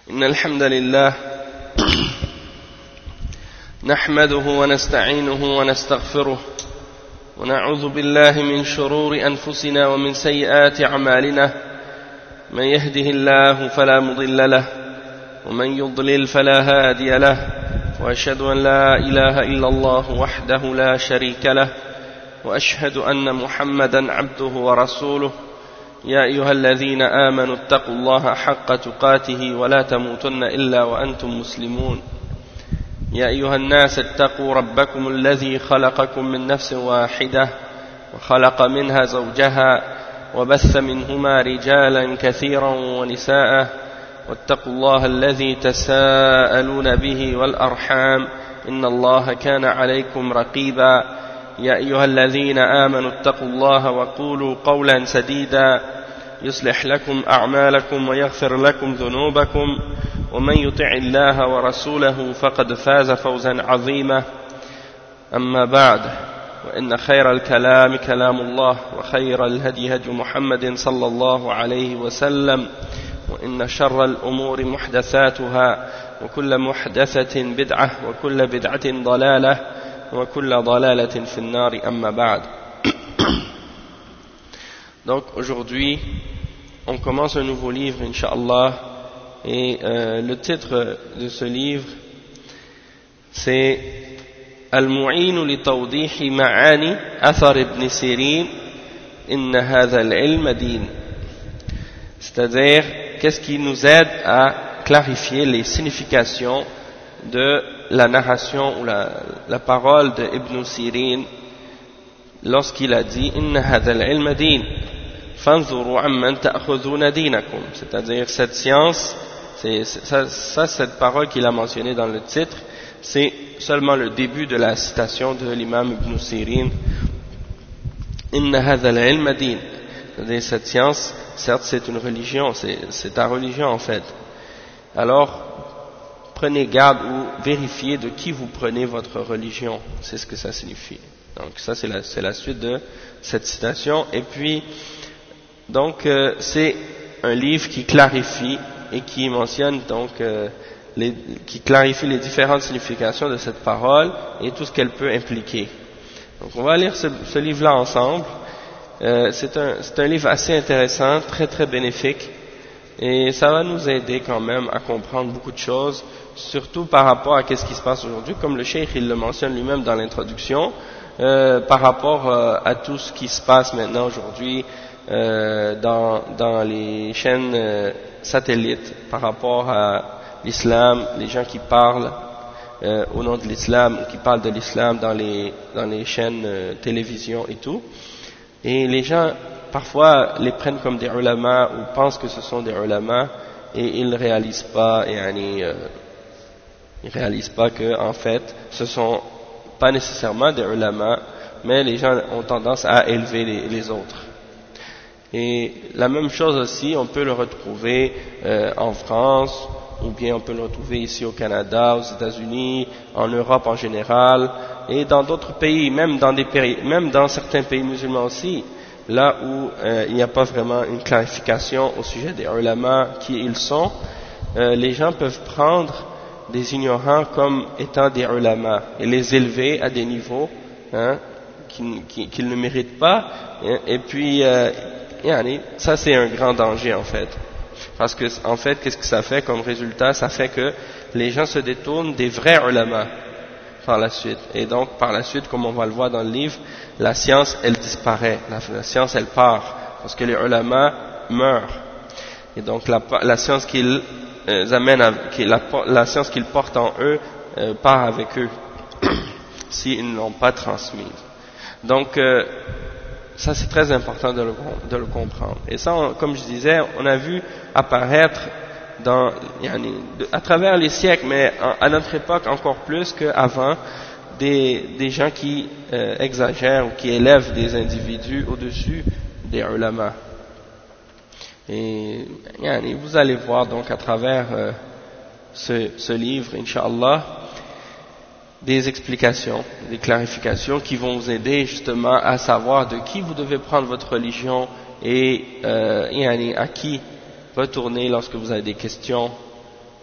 إن الحمد لله نحمده ونستعينه ونستغفره ونعوذ بالله من شرور أنفسنا ومن سيئات أعمالنا من يهده الله فلا مضل له ومن يضلل فلا هادي له وأشهد أن لا إله إلا الله وحده لا شريك له وأشهد أن محمدا عبده ورسوله يا أيها الذين آمنوا اتقوا الله حق تقاته ولا تموتن إلا وأنتم مسلمون يا أيها الناس اتقوا ربكم الذي خلقكم من نفس واحدة وخلق منها زوجها وبث منهما رجالا كثيرا ونساء واتقوا الله الذي تساءلون به والأرحام إن الله كان عليكم رقيبا يا أيها الذين آمنوا اتقوا الله وقولوا قولا سديدا يصلح لكم أعمالكم ويغفر لكم ذنوبكم ومن يطع الله ورسوله فقد فاز فوزا عظيما أما بعد وإن خير الكلام كلام الله وخير الهدي هدي محمد صلى الله عليه وسلم وإن شر الأمور محدثاتها وكل محدثة بدعة وكل بدعة ضلالة وكل ضلالة في النار أما بعد. Donc aujourd'hui on commence un nouveau livre Inch'Allah et le titre de ce livre c'est Al-Mu'in li Tawdihi Ma'ani Athar Ibn Sirin Inna Hadha Al-Ilm Din, c'est-à-dire qu'est-ce qui nous aide à clarifier les significations de la narration ou la parole de Ibn Sirin lorsqu'il a dit Inna hadha al-ilma din fanzuru amman ta'khudhuna dinakum, c'est-à-dire cette science, cette parole qu'il a mentionnée dans le titre, c'est seulement le début de la citation de l'imam Ibn Sirin. Inna hadha al-ilma din, c'est-à-dire cette science, certes c'est une religion, c'est ta religion en fait. Alors prenez garde ou vérifiez de qui vous prenez votre religion, c'est ce que ça signifie. Donc ça c'est la suite de cette citation. Et puis donc c'est un livre qui clarifie et qui mentionne donc qui clarifie les différentes significations de cette parole et tout ce qu'elle peut impliquer. Donc on va lire ce livre-là ensemble. C'est un livre assez intéressant, très très bénéfique, et ça va nous aider quand même à comprendre beaucoup de choses, surtout par rapport à ce qui se passe aujourd'hui, comme le cheikh il le mentionne lui-même dans l'introduction, par rapport à tout ce qui se passe maintenant aujourd'hui dans les chaînes satellites, par rapport à l'islam, les gens qui parlent au nom de l'islam, ou qui parlent de l'islam dans les chaînes télévision et tout, et les gens parfois les prennent comme des ulama ou pensent que ce sont des ulama et ils ne réalisent pas, ils réalisent pas que en fait ce sont pas nécessairement des ulama, mais les gens ont tendance à élever les autres. Et la même chose aussi on peut le retrouver en France, ou bien on peut le retrouver ici au Canada, aux États-Unis, en Europe en général, et dans d'autres pays, même dans certains pays musulmans aussi, là où il n'y a pas vraiment une clarification au sujet des ulama, qui ils sont, les gens peuvent prendre des ignorants comme étant des ulama et les élever à des niveaux qu'ils ne méritent pas, et puis ça c'est un grand danger en fait, parce que en fait qu'est-ce que ça fait comme résultat? Ça fait que les gens se détournent des vrais ulama par la suite, et donc par la suite, comme on va le voir dans le livre, la science elle disparaît, la science elle part, parce que les ulama meurent, et donc la science qu'ils amènent, la science qu'ils portent en eux part avec eux s'ils ne l'ont pas transmise. Donc ça c'est très important de le comprendre, et ça comme je disais, on a vu apparaître à travers les siècles, mais à notre époque encore plus qu'avant, des gens qui exagèrent ou qui élèvent des individus au-dessus des ulama. Et vous allez voir donc à travers ce livre, Inch'Allah, des explications, des clarifications qui vont vous aider justement à savoir de qui vous devez prendre votre religion et à qui retourner lorsque vous avez des questions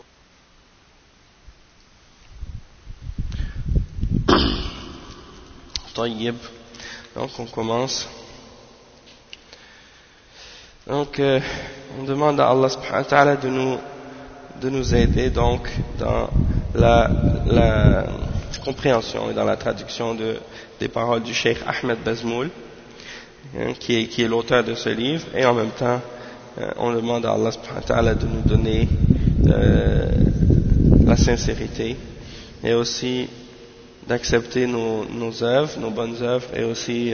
طيب. Donc on commence. Donc on demande à Allah subhanahu wa ta'ala de nous aider donc dans la compréhension et dans la traduction des paroles du Cheikh Ahmed Bazmoul, qui est l'auteur de ce livre, et en même temps on demande à Allah subhanahu wa ta'ala de nous donner la sincérité et aussi d'accepter nos œuvres, nos bonnes œuvres, et aussi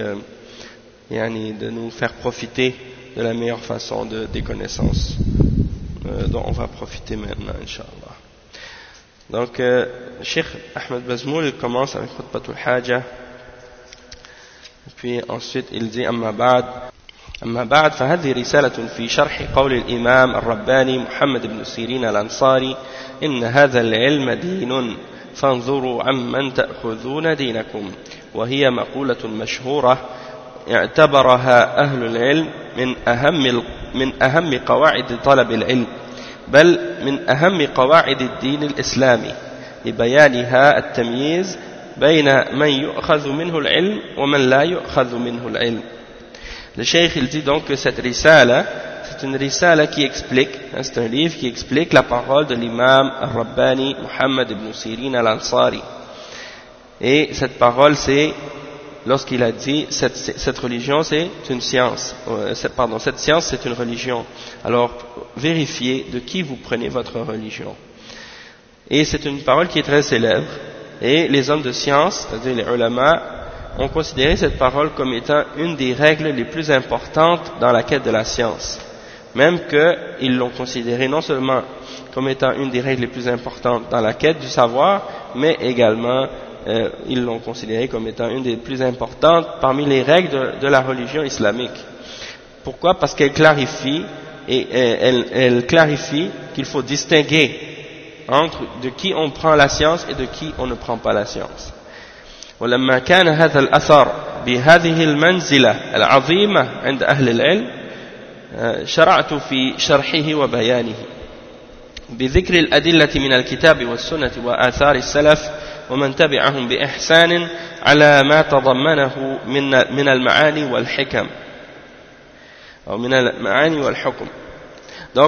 de nous faire profiter de la meilleure façon des connaissances dont on va profiter maintenant, Inch'Allah. Donc, Cheikh Ahmed Bazmoul commence avec Khutbatul Haja, et puis ensuite il dit أما بعد فهذه رسالة في شرح قول الإمام الرباني محمد بن سيرين الأنصاري إن هذا العلم دين فانظروا عمن تأخذون دينكم، وهي مقولة مشهورة اعتبرها أهل العلم من أهم قواعد طلب العلم، بل من أهم قواعد الدين الإسلامي، لبيانها التمييز بين من يؤخذ منه العلم ومن لا يؤخذ منه العلم. Le Cheikh il dit donc que cette risala, c'est une risala qui explique, c'est un livre qui explique la parole de l'imam al-Rabbani Muhammad ibn Sirin al-Ansari. Et cette parole c'est, lorsqu'il a dit, cette religion c'est une science, cette science c'est une religion. Alors vérifiez de qui vous prenez votre religion. Et c'est une parole qui est très célèbre. Et les hommes de science, c'est-à-dire les ulama, ont considéré cette parole comme étant une des règles les plus importantes dans la quête de la science. Même qu'ils l'ont considéré non seulement comme étant une des règles les plus importantes dans la quête du savoir, mais également ils l'ont considéré comme étant une des plus importantes parmi les règles de la religion islamique. Pourquoi? Parce qu'elle clarifie, elle clarifie qu'il faut distinguer entre de qui on prend la science et de qui on ne prend pas la science. ولما كان هذا الأثر بهذه المنزلة العظيمة عند أهل العلم شرعت في شرحه وبيانه بذكر الأدلة من الكتاب والسنة وآثار السلف ومن تبعهم بإحسان على ما تضمنه من المعاني والحكم أو من المعاني والحكم. Donc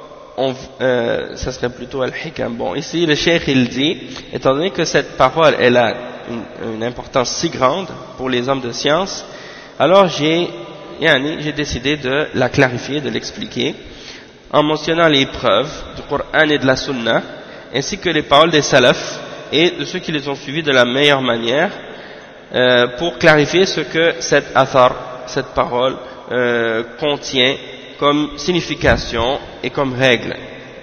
ça serait plutôt al-hikam. Bon, ici le cheikh il dit, étant donné que cette parole elle a une importance si grande pour les hommes de science, alors j'ai décidé de la clarifier, de l'expliquer, en mentionnant les preuves du Coran et de la Sunna, ainsi que les paroles des salafs et de ceux qui les ont suivis de la meilleure manière, pour clarifier ce que cette parole contient comme signification et comme règle.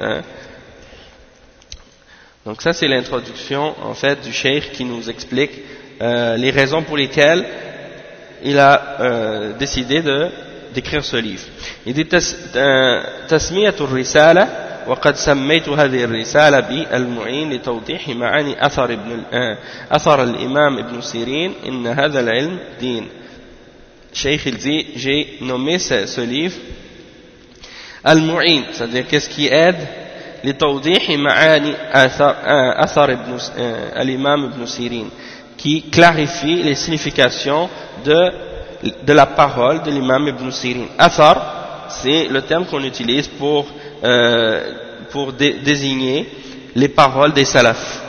Donc ça c'est l'introduction en fait du cheikh qui nous explique les raisons pour lesquelles il a décidé d'écrire ce livre. Il dit تسمية الرسالة وقد سميت هذه الرسالة بالمعين لتوضيح معاني أثر الإمام ابن سيرين إن هذا العلم دين. Cheikh il dit j'ai nommé ce livre Al-Mu'in, c'est-à-dire qu'est-ce qui aide لتوضيح معاني أثر الإمام ابن سيرين, qui clarifie les significations de la parole de l'imam ibn Sirin. Athar, c'est le terme qu'on utilise pour désigner les paroles des salafs,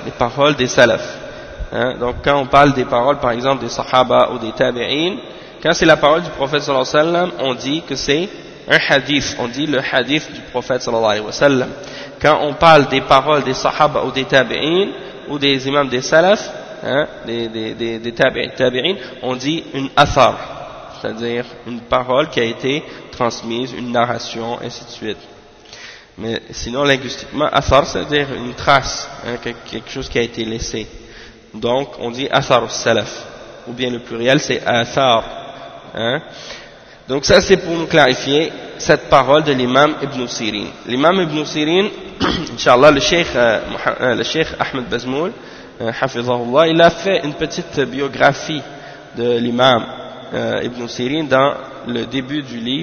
Donc quand on parle des paroles par exemple des sahaba ou des tabi'in, quand c'est la parole du prophète sallallahu alayhi wa sallam, on dit que c'est un hadith, on dit le hadith du prophète sallallahu alayhi wa sallam. Quand on parle des paroles des sahaba ou des tabi'in ou des imams des salaf, des tabi'in, on dit une athar, c'est-à-dire une parole qui a été transmise, une narration, ainsi de suite. Mais sinon linguistiquement, athar, c'est-à-dire une trace, quelque chose qui a été laissé. Donc on dit athar salaf, ou bien le pluriel c'est athar. Donc ça c'est pour nous clarifier cette parole de l'imam Ibn Sirin. L'imam Ibn Sirin, Inch'Allah, le cheikh Ahmed Bazmoul, hafizahullah, il a fait une petite biographie de l'imam Ibn Sirin dans le début du livre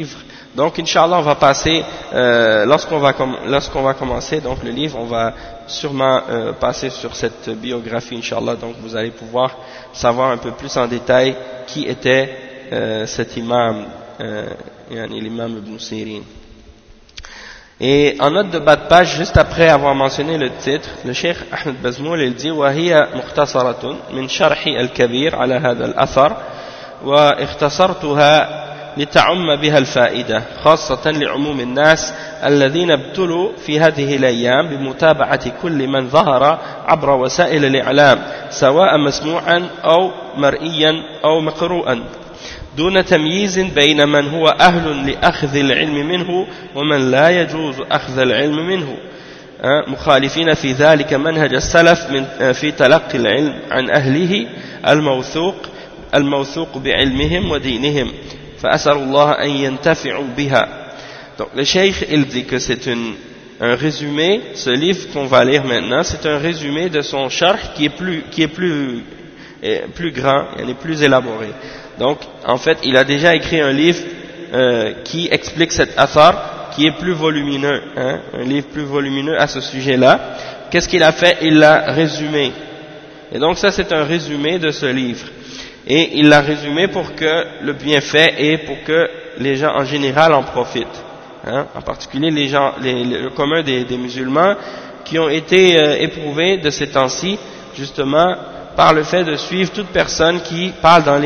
Donc, Inch'Allah, on va passer, lorsqu'on va commencer donc le livre, on va sûrement passer sur cette biographie, Inch'Allah. Donc, vous allez pouvoir savoir un peu plus en détail qui était cet imam, l'imam Ibn Sirin. Et en note de bas de page, juste après avoir mentionné le titre, le Cheikh Ahmed Bazmoul, il dit وهي مختصرة من شرح الكبير على هذا الأثر واختصرتها لتعم بها الفائدة خاصة لعموم الناس الذين ابتلوا في هذه الأيام بمتابعة كل من ظهر عبر وسائل الإعلام سواء مسموعا أو مرئيا أو مقروءا دون تمييز بين من هو أهل لأخذ العلم منه ومن لا يجوز أخذ العلم منه مخالفين في ذلك منهج السلف في تلقي العلم عن أهله الموثوق بعلمهم ودينهم فأسأل الله أن ينتفعوا بها. Donc le cheikh il dit que c'est un résumé, ce livre qu'on va lire maintenant, c'est un résumé de son sharh qui est plus grand, et plus élaboré. Donc, en fait, il a déjà écrit un livre qui explique cet athar, qui est plus volumineux, un livre plus volumineux à ce sujet-là. Qu'est-ce qu'il a fait? Il l'a résumé. Et donc, ça, c'est un résumé de ce livre. Et il l'a résumé pour que le bienfait et pour que les gens en général en profitent. En particulier les gens, le commun des musulmans qui ont été éprouvés de ces temps-ci, justement, par le fait de suivre toute personne qui parle dans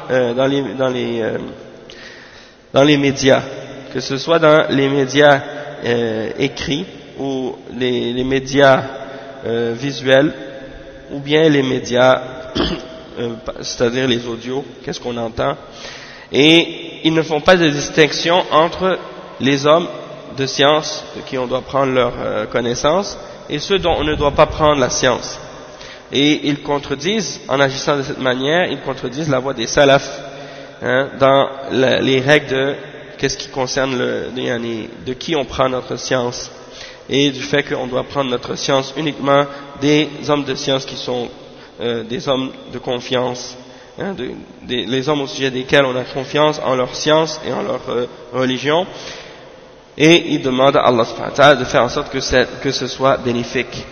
les médias, que ce soit dans les médias écrits ou les médias visuels ou bien les médias c'est-à-dire les audios, qu'est-ce qu'on entend, et ils ne font pas de distinction entre les hommes de science de qui on doit prendre leur connaissance et ceux dont on ne doit pas prendre la science. Et ils contredisent, en agissant de cette manière, ils contredisent la voie des salafs dans les règles de qu'est-ce qui concerne de qui on prend notre science et du fait qu'on doit prendre notre science uniquement des hommes de science qui sont des hommes de confiance, les hommes au sujet desquels on a confiance en leur science et en leur religion, et ils demandent à Allah subhanahu wa ta'ala de faire en sorte que ce soit bénéfique.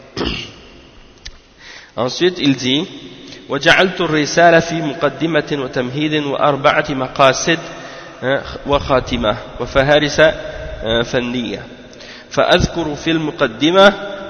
Ensuite, il dit وجعلت الرسالة في مقدمة وتمهيد وأربعة مقاصد وخاتمة وفهارس فنية فأذكر في المقدمة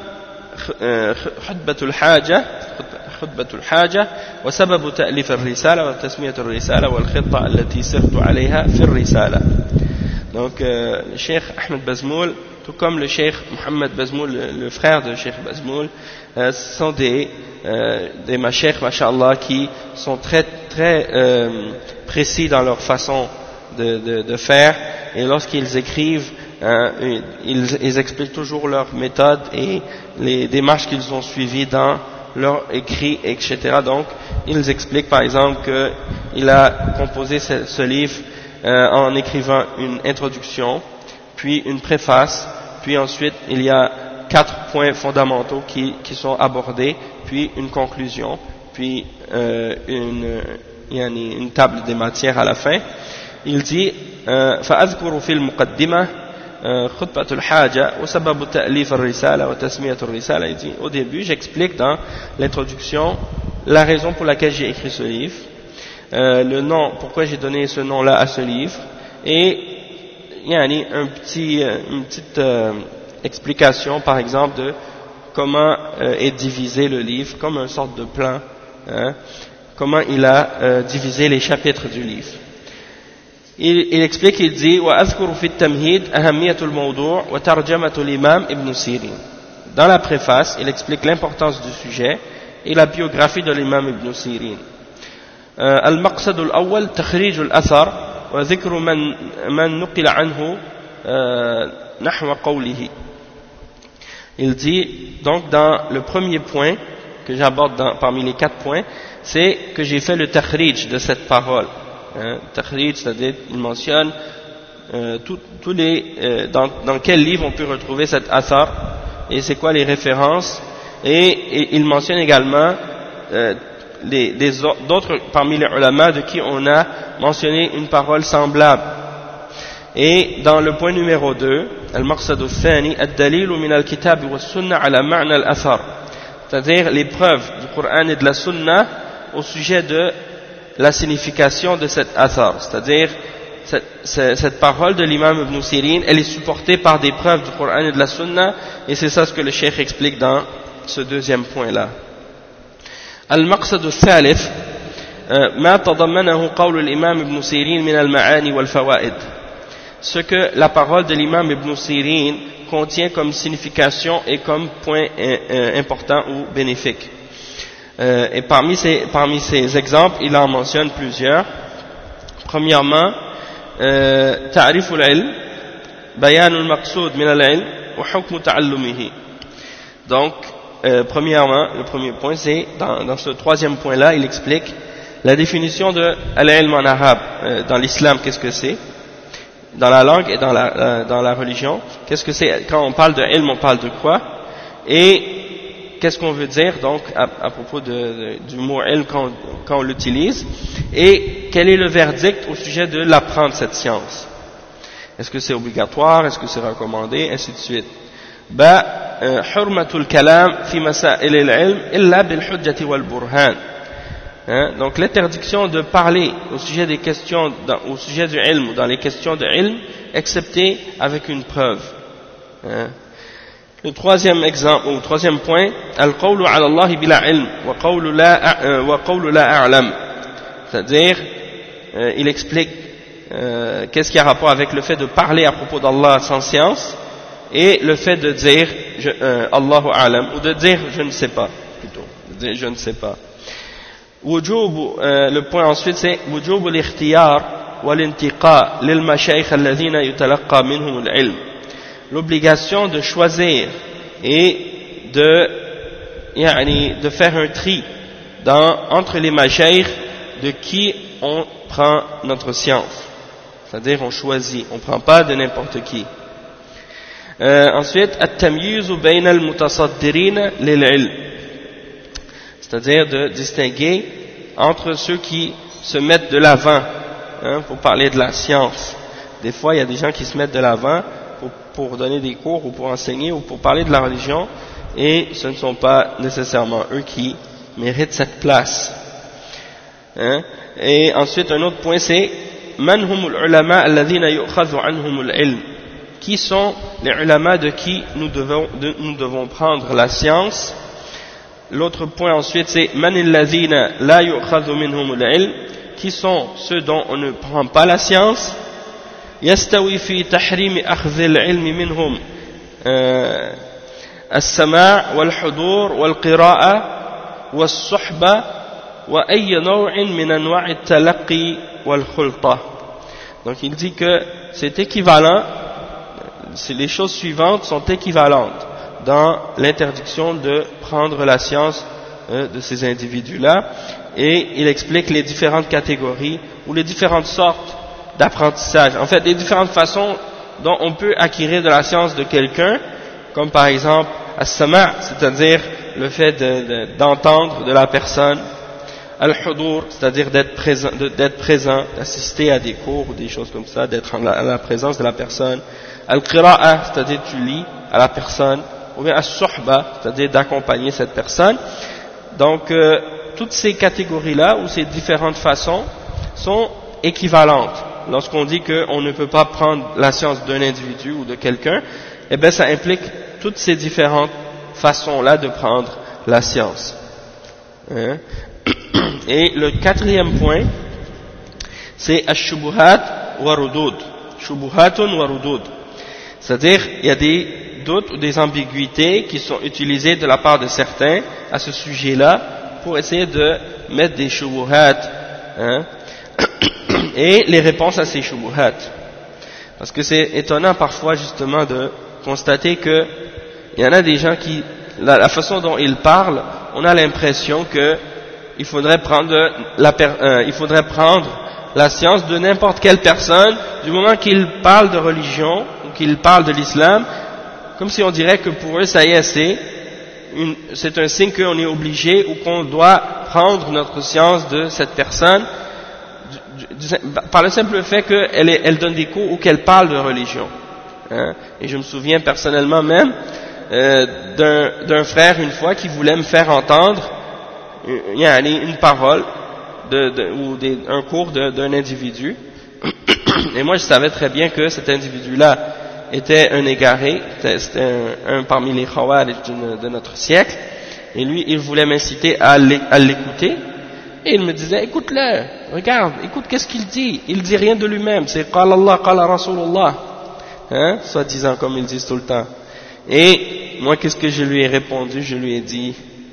خطبة الحاجة وسبب تأليف الرسالة وتسمية الرسالة والخطة التي سرت عليها في الرسالة. Donc le Cheikh Ahmed Bazmoul, tout comme le Cheikh Mohammed Bazmoul, le frère de Cheikh Bazmoul, sont des mashayikh, masha'Allah, qui sont très précis dans leur façon de faire, et lorsqu'ils écrivent, ils expliquent toujours leur méthode et les démarches qu'ils ont suivies dans leur écrit, etc. Donc, ils expliquent par exemple qu'il a composé ce livre en écrivant une introduction, puis une préface, puis ensuite il y a 4 points fondamentaux qui sont abordés, puis une conclusion, puis une table des matières à la fin. Il dit فأذكر في المقدمة خطبة الحاجة وسبب تأليف الرسالة وتسمية الرسالة. Il dit au début j'explique dans l'introduction la raison pour laquelle j'ai écrit ce livre, le nom, pourquoi j'ai donné ce nom-là à ce livre, et il y a une petite explication par exemple de comment est divisé le livre, comme une sorte de plan, comment il a divisé les chapitres du livre. Il explique, il dit وأذكر في التمهيد أهمية الموضوع وترجمة الإمام ابن سيرين. Dans la préface, il explique l'importance du sujet et la biographie de l'imam Ibn Sirin. المقصد الأول تخريج الأثر وذكر من نقل عنه نحو قوله. Il dit donc dans le premier point que j'aborde parmi les 4 points, c'est que j'ai fait le takhrij de cette parole. Takhrij, c'est-à-dire il mentionne tous les dans quel livre on peut retrouver cet athar et c'est quoi les références, et il mentionne également d'autres parmi les ulama de qui on a mentionné une parole semblable. Et dans le point numéro 2, al-maqsad al-thani, ad-dalil min al-kitab wa sunnah ala ma'na al-athar, c'est-à-dire les preuves du Coran et de la sunna au sujet de la signification de cet athar, c'est-à-dire cette parole de l'imam Ibn Sirin, elle est supportée par des preuves du Coran et de la sunna, et c'est ça ce que le cheikh explique dans ce deuxième point-là. Al-maqsad al-thalith, ma tadammanahu qawl al-imam Ibn Sirin min al-ma'ani wal-fawaid, ce que la parole de l'imam Ibn Sirin contient comme signification et comme point important ou bénéfique. Et parmi ces exemples, il en mentionne plusieurs. Premièrement, ta'rif al-ilm, bayan al-maqsoud min al-ilm wa hukm ta'allumihi. Donc, premièrement, le premier point, c'est dans ce troisième point-là, il explique la définition de al-ilm en arabe. Dans l'islam, qu'est-ce que c'est? Dans la langue et dans la religion, qu'est-ce que c'est? Quand on parle de ilm, on parle de quoi? Et qu'est-ce qu'on veut dire donc à propos du mot ilm quand on l'utilise? Et quel est le verdict au sujet de l'apprendre cette science? Est-ce que c'est obligatoire? Est-ce que c'est recommandé? Ainsi de suite. Hurmatul kalam fi masail al-ilm illa bil hujjati wal burhan. Donc l'interdiction de parler au sujet des questions, au sujet du ilm ou dans les questions de ilm, excepté avec une preuve. Le troisième exemple, ou troisième point, al-qawlu ala Allah bila ilm wa qawlu la a'lam. C'est-à-dire, il explique qu'est-ce qui a rapport avec le fait de parler à propos d'Allah sans science et le fait de dire Allahu a'lam, ou de dire je ne sais pas, plutôt, de dire je ne sais pas. Le point ensuite c'est وجوب الاختيار والانتقاء للمشايخ الذين يتلقى منهم العلم, l'obligation de choisir et de faire un tri entre les mashaykh de qui on prend notre science, c'est-à-dire on choisit, on ne prend pas de n'importe qui. Ensuite التمييز بين المتصدرين للعلم, c'est-à-dire de distinguer entre ceux qui se mettent de l'avant pour parler de la science. Des fois, il y a des gens qui se mettent de l'avant pour donner des cours ou pour enseigner ou pour parler de la religion, et ce ne sont pas nécessairement eux qui méritent cette place. Et ensuite, un autre point, c'est Man humul ulama alladhina yu'khadhu anhumul ilm. Qui sont les ulama de qui nous devons prendre la science? L'autre point ensuite c'est Man alladhina la yu'khadhu minhumul ilm. Qui sont ceux dont on ne prend pas la science? Yastawi fi tahrim akhdh al-ilm minhum as-sama' wal-hudur wal-qira'a was-suhba wa ay naw'in min anwa' at-talaqqi wal-khulta. Donc il dit que c'est équivalent, les choses suivantes sont équivalentes dans l'interdiction de prendre la science de ces individus-là, et il explique les différentes catégories ou les différentes sortes d'apprentissage, en fait les différentes façons dont on peut acquérir de la science de quelqu'un, comme par exemple as-sama', c'est-à-dire le fait d'entendre de la personne, al-hudur, c'est-à-dire d'être présent, d'assister à des cours ou des choses comme ça, d'être à la présence de la personne, al-qira'a, c'est-à-dire tu lis à la personne, ou bien as-suhba, c'est-à-dire d'accompagner cette personne. Donc toutes ces catégories-là ou ces différentes façons sont équivalentes. Lorsqu'on dit qu'on ne peut pas prendre la science d'un individu ou de quelqu'un, eh bien ça implique toutes ces différentes façons-là de prendre la science. Et le quatrième point, c'est ash-shubuhat wa rudud. Shubuhatun wa rudud. C'est-à-dire, il y a des doutes ou des ambiguïtés qui sont utilisées de la part de certains à ce sujet-là pour essayer de mettre des shubuhat, et les réponses à ces shubuhat. Parce que c'est étonnant parfois justement de constater que il y en a des gens qui, la façon dont ils parlent, on a l'impression que il faudrait prendre la science de n'importe quelle personne du moment qu'il parle de religion ou qu'il parle de l'islam, comme si on dirait que pour eux ça y est, c'est un signe qu'on est obligé ou qu'on doit prendre notre science de cette personne par le simple fait qu'elle donne des cours ou qu'elle parle de religion. Hein. Et je me souviens personnellement même d'un frère une fois qui voulait me faire entendre une parole ou un cours d'un individu. Et moi je savais très bien que cet individu-là était un égaré, c'était un parmi les khawarij de notre siècle, et lui il voulait m'inciter à l'écouter, et il me disait écoute-le, regarde, écoute qu'est-ce qu'il dit rien de lui-même, c'est qala Allah, qala Rasulullah, hein, soi-disant comme ils disent tout le temps. Et moi qu'est-ce que je lui ai répondu? Je lui ai dit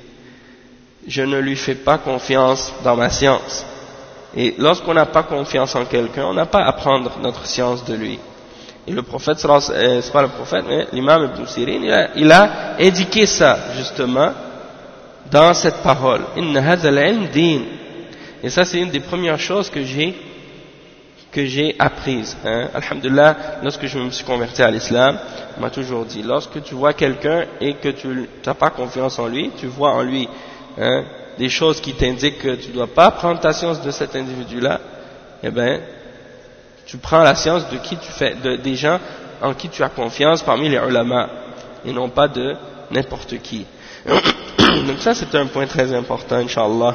je ne lui fais pas confiance dans ma science. Et lorsqu'on n'a pas confiance en quelqu'un, on n'a pas à prendre notre science de lui. Et le prophète, c'est pas le prophète, mais l'imam Ibn Sirin, il a indiqué ça, justement, dans cette parole. Inna hadha al-ilm din. Et ça, c'est une des premières choses que j'ai apprises. Hein. Alhamdulillah, lorsque je me suis converti à l'islam, on m'a toujours dit, lorsque tu vois quelqu'un et que tu n'as pas confiance en lui, tu vois en lui des choses qui t'indiquent que tu ne dois pas prendre ta science de cet individu-là, eh bien, tu prends la science de qui tu fais, des gens en qui tu as confiance parmi les ulama, et non pas de n'importe qui. Donc ça, c'est un point très important, Inch'Allah.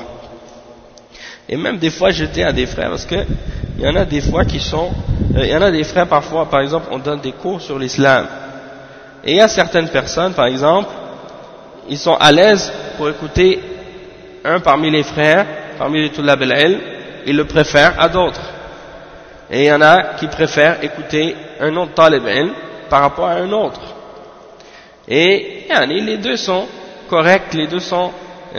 Et même des fois, je dis à des frères, parce que il y en a des fois qui sont, il y en a des frères parfois, par exemple, on donne des cours sur l'islam, et il y a certaines personnes, par exemple, ils sont à l'aise pour écouter un parmi les frères, parmi les Tulab al-Ilm, ils le préfèrent à d'autres. Et il y en a qui préfèrent écouter un autre Talib al-Ilm par rapport à un autre. Et les deux sont corrects, les deux sont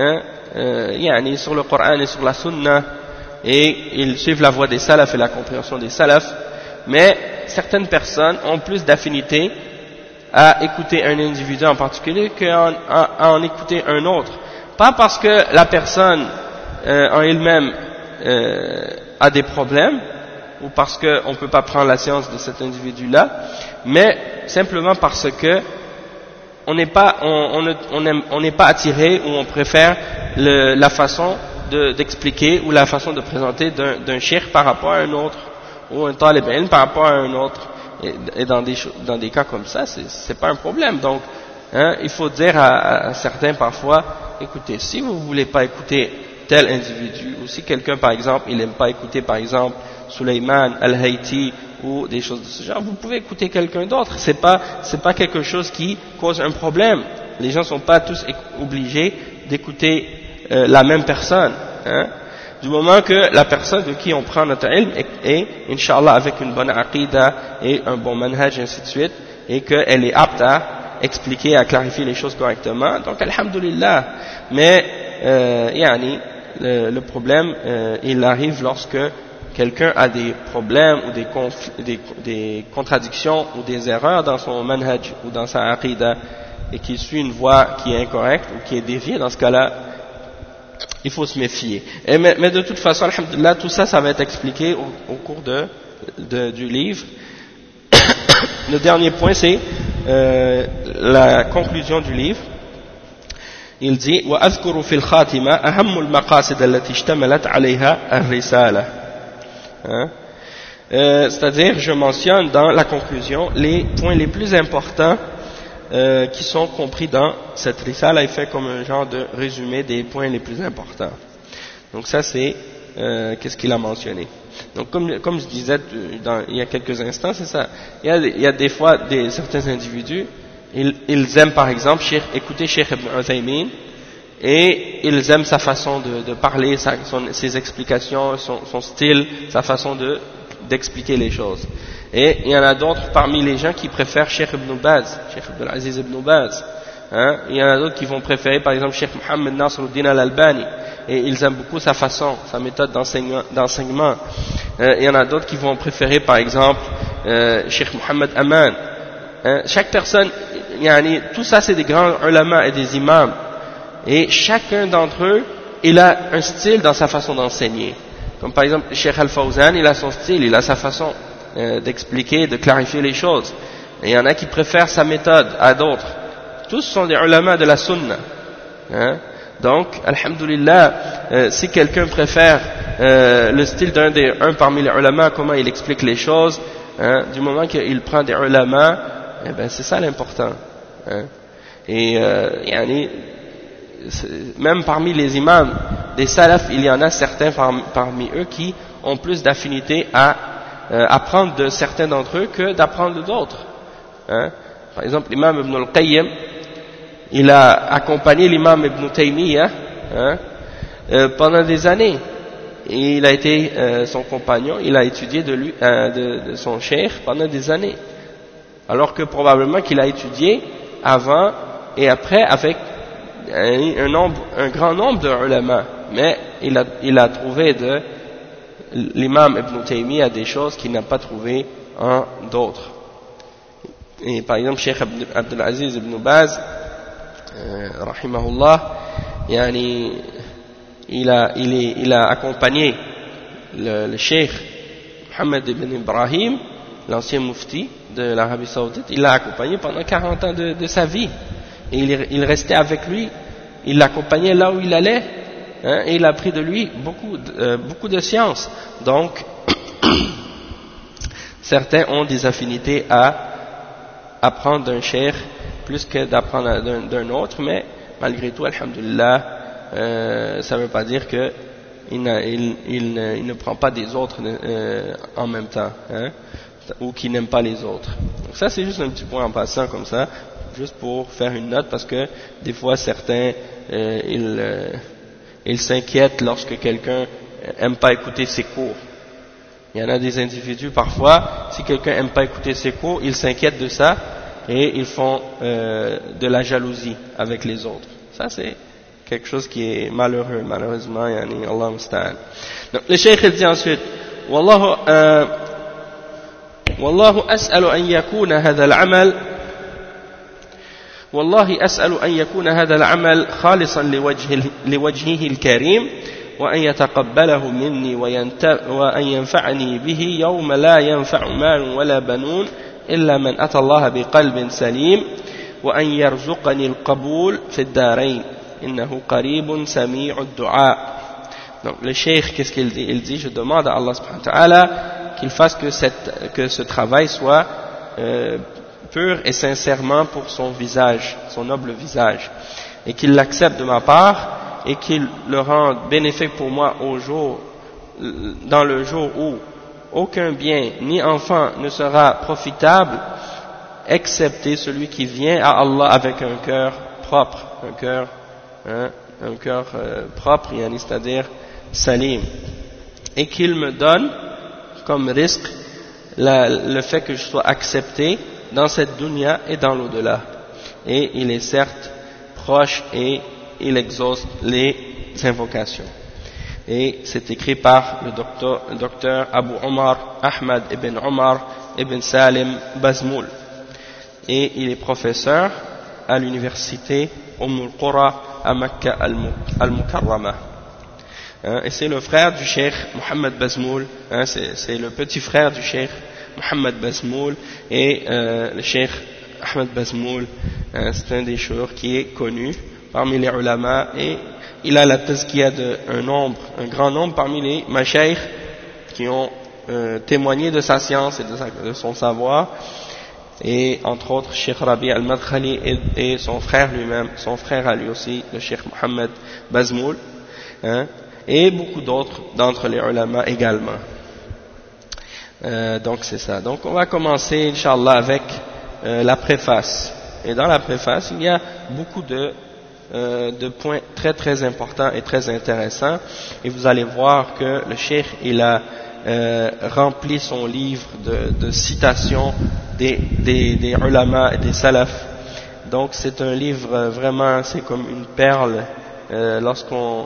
sur le Coran et sur la Sunna, et ils suivent la voie des salafs et la compréhension des salafs, mais certaines personnes ont plus d'affinité à écouter un individu en particulier qu'à en écouter un autre. Pas parce que la personne en elle-même a des problèmes, ou parce qu'on ne peut pas prendre la science de cet individu-là, mais simplement parce que on n'est pas attiré, ou on préfère la façon d'expliquer ou la façon de présenter d'un cheikh par rapport à un autre, ou un talib ilm par rapport à un autre. Et dans des cas comme ça, c'est pas un problème. Donc, il faut dire à certains parfois, écoutez, si vous voulez pas écouter tel individu, ou si quelqu'un par exemple, il n'aime pas écouter par exemple Suleiman al-Hayti ou des choses de ce genre, vous pouvez écouter quelqu'un d'autre. C'est pas quelque chose qui cause un problème. Les gens sont pas tous obligés d'écouter la même personne. Du moment que la personne de qui on prend notre ilm est Inch'Allah, avec une bonne aqida et un bon manhaj, ainsi de suite, et qu'elle est apte à expliquer, à clarifier les choses correctement, donc alhamdulillah. Mais le problème, il arrive lorsque quelqu'un a des problèmes ou des contradictions ou des erreurs dans son manhaj ou dans sa aqida, et qu'il suit une voie qui est incorrecte ou qui est déviée. Dans ce cas-là, il faut se méfier. Mais de toute façon, alhamdulillah, tout ça, ça va être expliqué au cours du livre. Le dernier point, c'est la conclusion du livre. Il dit وأذكر في الخاتمة أهم المقاصد التي اشتملت عليها الرسالة. C'est-à-dire, je mentionne dans la conclusion les points les plus importants qui sont compris dans cette risala. Il fait comme un genre de résumé des points les plus importants. Donc ça, c'est qu'est-ce qu'il a mentionné. Donc comme je disais il y a quelques instants, c'est ça. Il y a des fois certains individus, ils aiment par exemple écouter Cheikh Ibn Uthaymin, et ils aiment sa façon de parler, ses explications, son style, sa façon d'expliquer les choses. Et il y en a d'autres parmi les gens qui préfèrent Cheikh Ibn Baz, Cheikh Abdul Aziz Ibn Baz. Il y en a d'autres qui vont préférer par exemple Cheikh Mohammed Nasruddin al-Albani, et ils aiment beaucoup sa façon, sa méthode d'enseignement. Il y en a d'autres qui vont préférer par exemple Cheikh Mohammed Aman. Chaque personne, tout ça c'est des grands ulama et des imams, et chacun d'entre eux, il a un style dans sa façon d'enseigner. Comme par exemple Cheikh Al-Fawzan, il a son style, il a sa façon d'expliquer, de clarifier les choses. Et il y en a qui préfèrent sa méthode à d'autres. Tous sont des ulama de la sunna. Donc, alhamdulillah, si quelqu'un préfère le style d'un parmi les ulama, comment il explique les choses, hein, du moment qu'il prend des ulama, eh ben c'est ça l'important. Hein. Et même parmi les imams des salafs, il y en a certains parmi eux qui ont plus d'affinité à apprendre de certains d'entre eux que d'apprendre d'autres. Hein. Par exemple, l'imam Ibn al-Qayyim, il a accompagné l'imam Ibn Taymiyyah pendant des années. Et il a été son compagnon, il a étudié de son cheikh pendant des années. Alors que probablement qu'il a étudié avant et après avec un grand nombre de ulama. Mais il a trouvé de l'imam Ibn Taymiyyah des choses qu'il n'a pas trouvées en d'autres. Et par exemple, Cheikh Abdelaziz Ibn Baz, rahimahullah, il a accompagné le Cheikh Mohammed Ibn Ibrahim, l'ancien mufti de l'Arabie Saoudite. Il l'a accompagné pendant 40 ans de sa vie. Et il restait avec lui, il l'accompagnait là où il allait, hein, et il a appris de lui beaucoup de sciences. Donc, certains ont des affinités à apprendre d'un cheikh plus que d'apprendre d'un autre, mais malgré tout, alhamdulillah, ça ne veut pas dire que il ne prend pas des autres en même temps, hein, ou qu'il n'aime pas les autres. Donc ça, c'est juste un petit point en passant comme ça, juste pour faire une note, parce que des fois certains ils s'inquiètent lorsque quelqu'un aime pas écouter ses cours. Il y en a des individus parfois, si quelqu'un aime pas écouter ses cours, ils s'inquiètent de ça et ils font de la jalousie avec les autres. Ça c'est quelque chose qui est malheureux, malheureusement, Allah musta'an. Donc le cheikh il dit ensuite, والله أسأل أن يكون هذا العمل خالصا لوجهه الكريم وأن يتقبله مني وأن ينفعني به يوم لا ينفع مال ولا بنون إلا من أتى الله بقلب سليم وأن يرزقني القبول في الدارين إنه قريب سميع الدعاء. Donc le cheikh, qu'est-ce qu'il dit? Il dit, je demande à Allah subhanahu wa ta'ala qu'il fasse que ce travail soit pur et sincèrement pour son visage, son noble visage, et qu'il l'accepte de ma part et qu'il le rende bénéfique pour moi dans le jour où aucun bien ni enfant ne sera profitable excepté celui qui vient à Allah avec un cœur propre, un cœur propre, c'est-à-dire salim, et qu'il me donne comme risque le fait que je sois accepté dans cette dunya et dans l'au-delà. Et il est certes proche et il exauce les invocations. Et c'est écrit par le docteur Abu Omar Ahmad ibn Omar ibn Salim Bazmoul. Et il est professeur à l'université al-Qura à Mecca al-Mukarrama. Et c'est le frère du cheikh Mohammed Bazmoul, c'est le petit frère du cheikh Mohammed Bazmoul, et le cheikh Ahmed Bazmoul, c'est un des chouurs qui est connu parmi les ulama, et il a la tazkiya un grand nombre parmi les mashaykh qui ont témoigné de sa science et de son savoir, et entre autres Cheikh Rabi al-Madkhali et son frère lui-même, son frère à lui aussi, le cheikh Mohammed Bazmoul, et beaucoup d'autres d'entre les ulama également. Donc c'est ça. Donc on va commencer, Inch'Allah, avec la préface. Et dans la préface, il y a beaucoup de points très très importants et très intéressants. Et vous allez voir que le cheikh, il a rempli son livre de citations des ulama et des salafs. Donc c'est un livre vraiment, c'est comme une perle. Lorsqu'on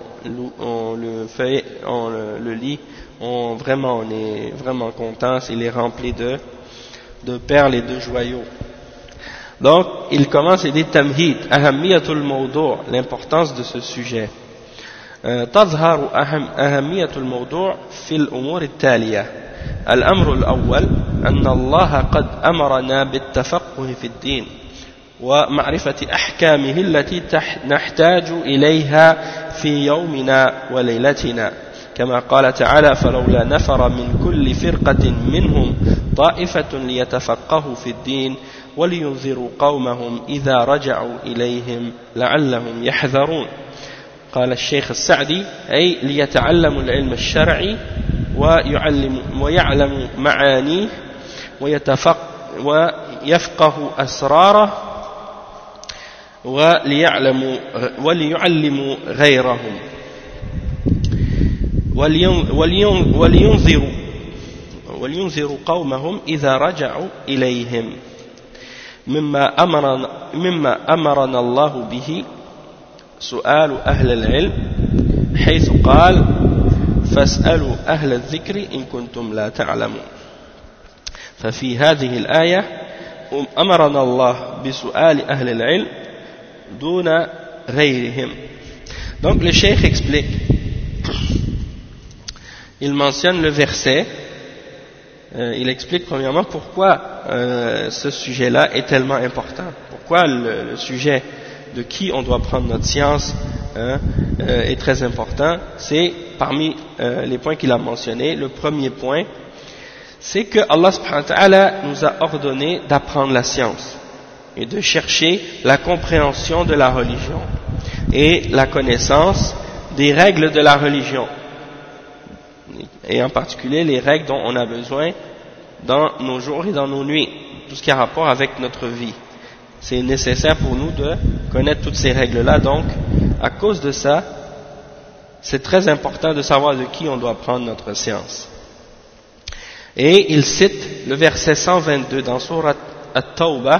le lit, on est vraiment content. Il est rempli de perles et de joyaux. Donc il commence et dit tamhid ahammiyatul mawdu', l'importance de ce sujet. تظهر أهمية الموضوع في الأمور التالية. الأمر الأول أن الله قد أمرنا بالتفقه في الدين ومعرفة أحكامه التي نحتاج إليها في يومنا وليلتنا كما قال تعالى فلولا نفر من كل فرقة منهم طائفة ليتفقهوا في الدين ولينذروا قومهم إذا رجعوا إليهم لعلهم يحذرون. قال الشيخ السعدي أي ليتعلموا العلم الشرعي ويعلموا معانيه ويفقهوا أسراره وليعلموا غيرهم ولينذروا قومهم إذا رجعوا إليهم مما أمرنا الله به سؤال أهل العلم حيث قال فاسألوا أهل الذكر إن كنتم لا تعلمون. ففي هذه الآية أمرنا الله بسؤال أهل العلم دون غيرهم. Donc le cheikh explique, il mentionne le verset, il explique premièrement pourquoi ce sujet-là est tellement important, pourquoi le sujet de qui on doit prendre notre science est très important. C'est parmi les points qu'il a mentionnés. Le premier point, c'est que Allah subhanahu wa ta'ala nous a ordonné d'apprendre la science et de chercher la compréhension de la religion et la connaissance des règles de la religion, et en particulier les règles dont on a besoin dans nos jours et dans nos nuits, tout ce qui a rapport avec notre vie. C'est nécessaire pour nous de connaître toutes ces règles-là. Donc, à cause de ça, c'est très important de savoir de qui on doit prendre notre science. Et il cite le verset 122 dans Surat At-Tawbah,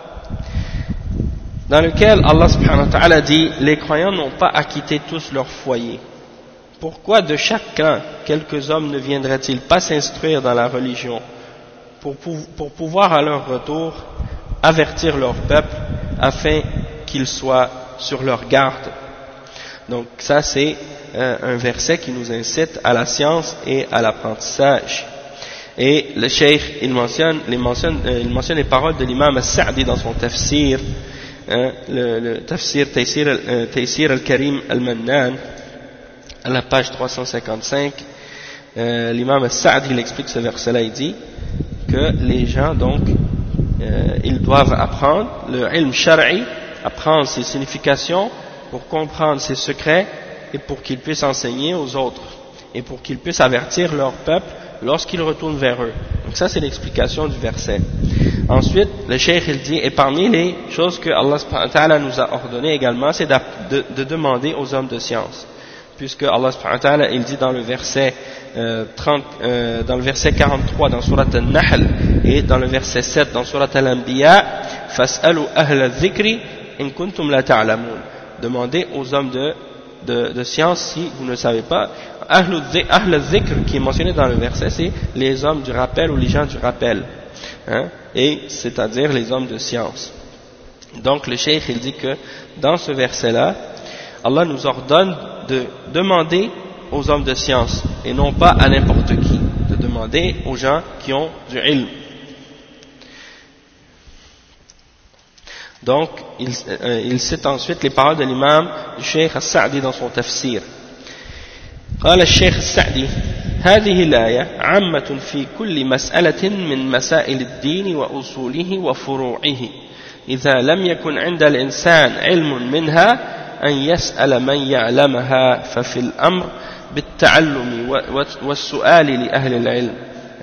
dans lequel Allah subhanahu wa ta'ala dit « Les croyants n'ont pas acquitté tous leur foyer. Pourquoi de chacun quelques hommes ne viendraient-ils pas s'instruire dans la religion pour pouvoir à leur retour avertir leur peuple afin qu'ils soient sur leur garde ?» Donc ça c'est un verset qui nous incite à la science et à l'apprentissage. Et le cheikh il mentionne les paroles de l'imam al-Sa'di dans son tafsir, le tafsir Taysir al-Karim al-Mannan, à la page 355. L'imam al-Sa'di il explique ce verset-là, il dit que les gens donc ils doivent apprendre le ilm shar'i, apprendre ses significations pour comprendre ses secrets et pour qu'ils puissent enseigner aux autres et pour qu'ils puissent avertir leur peuple lorsqu'ils retournent vers eux. Donc ça c'est l'explication du verset. Ensuite le cheikh il dit, et parmi les choses que Allah subhanahu wa ta'ala nous a ordonné également, c'est de demander aux hommes de science, puisque Allah subhanahu wa ta'ala il dit dans le verset 43 dans Surat An-Nahl et dans le verset 7 dans Surat Al-Anbiya, fas'alu ahla dhikri in kuntum la ta'lamun, demandez aux hommes de science si vous ne savez pas. Ahl al-dhikr qui est mentionné dans le verset, c'est les hommes du rappel ou les gens du rappel, et c'est-à-dire les hommes de science. Donc le cheikh il dit que dans ce verset là Allah nous ordonne de demander aux hommes de science et non pas à n'importe qui, de demander aux gens qui ont du ilm. Donc il cite ensuite les paroles de l'imam du cheikh al-Sa'di dans son tafsir. قال الشيخ السعدي هذه الآية عامة في كل مسألة من مسائل الدين وأصوله وفروعه إذا لم يكن عند الإنسان علم منها أن يسأل من يعلمها ففي الأمر بالتعلم والسؤال لأهل العلم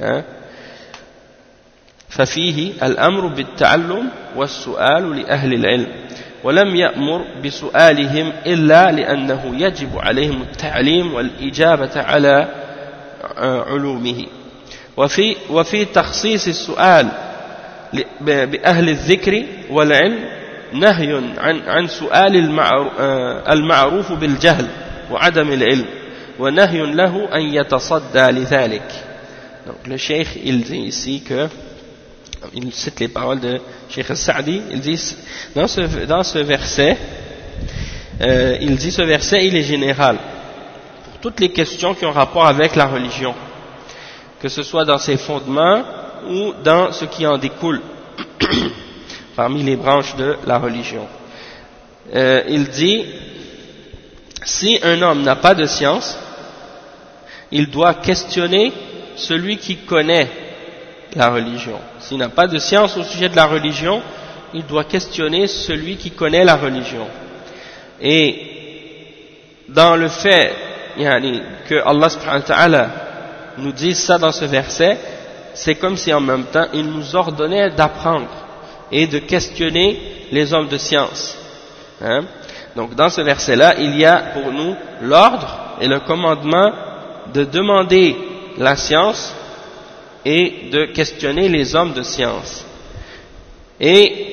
ففيه الأمر بالتعلم والسؤال لأهل العلم ولم يأمر بسؤالهم إلا لأنه يجب عليهم التعليم والإجابة على علومه وفي تخصيص السؤال بأهل الذكر والعلم نهي عن سؤال المعروف بالجهل وعدم العلم ونهي له أن يتصدى لذلك. Donc le cheikh il dit ici que il cite les paroles de Cheikh al-Sa'di, il dit dans ce verset il dit ce verset il est général pour toutes les questions qui ont rapport avec la religion, que ce soit dans ses fondements ou dans ce qui en découle. parmi les branches de la religion. Il dit, si un homme n'a pas de science, il doit questionner celui qui connaît la religion. S'il n'a pas de science au sujet de la religion, il doit questionner celui qui connaît la religion. Et dans le fait que Allah subhanahu wa ta'ala nous dise ça dans ce verset, c'est comme si en même temps il nous ordonnait d'apprendre et de questionner les hommes de science. Donc dans ce verset-là, il y a pour nous l'ordre et le commandement de demander la science et de questionner les hommes de science. Et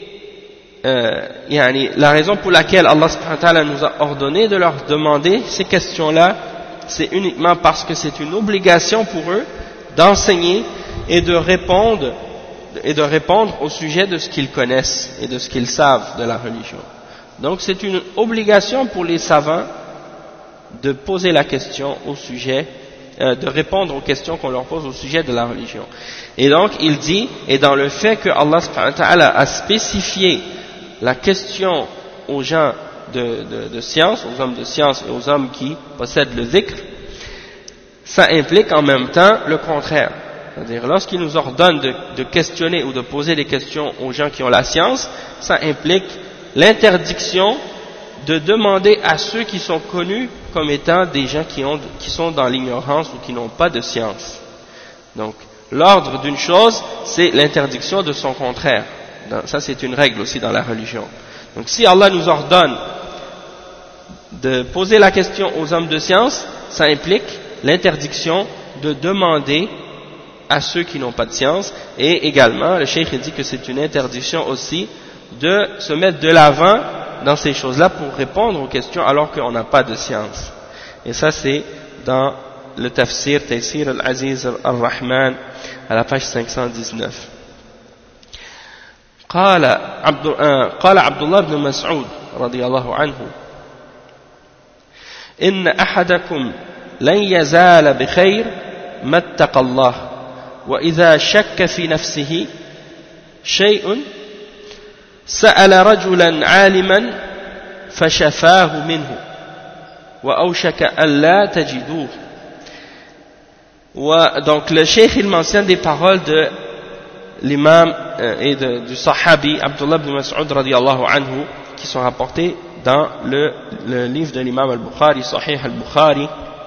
la raison pour laquelle Allah subhanahu wa ta'ala nous a ordonné de leur demander ces questions-là, c'est uniquement parce que c'est une obligation pour eux d'enseigner et de répondre au sujet de ce qu'ils connaissent et de ce qu'ils savent de la religion. Donc c'est une obligation pour les savants de poser la question au sujet, de répondre aux questions qu'on leur pose au sujet de la religion. Et donc il dit, et dans le fait que Allah subhanahu wa ta'ala a spécifié la question aux gens de science, aux hommes de science et aux hommes qui possèdent le dhikr, ça implique en même temps le contraire. C'est-à-dire, lorsqu'il nous ordonne de questionner ou de poser des questions aux gens qui ont la science, ça implique l'interdiction de demander à ceux qui sont connus comme étant des gens qui sont dans l'ignorance ou qui n'ont pas de science. Donc, l'ordre d'une chose, c'est l'interdiction de son contraire. Ça, c'est une règle aussi dans la religion. Donc, si Allah nous ordonne de poser la question aux hommes de science, ça implique l'interdiction de demander à ceux qui n'ont pas de science, et également, le cheikh dit que c'est une interdiction aussi de se mettre de l'avant dans ces choses-là pour répondre aux questions alors qu'on n'a pas de science. Et ça, c'est dans le tafsir Taysir al-Aziz al-Rahman à la page 519. قال عبد الله بن مسعود رضي الله عنه إن أحدكم لن يزال بخير ما اتقى الله وإذا شك في نفسه شيء سأل رجلا عالما فشفاه منه وأوشك ألا تجدوه. Donc le cheikh il mentionne des paroles de l'imam et du sahabi Abdullah ibn Mas'ud radiyallahu anhu qui sont rapportés dans le livre de l'imam al-Bukhari, Sahih al-Bukhari.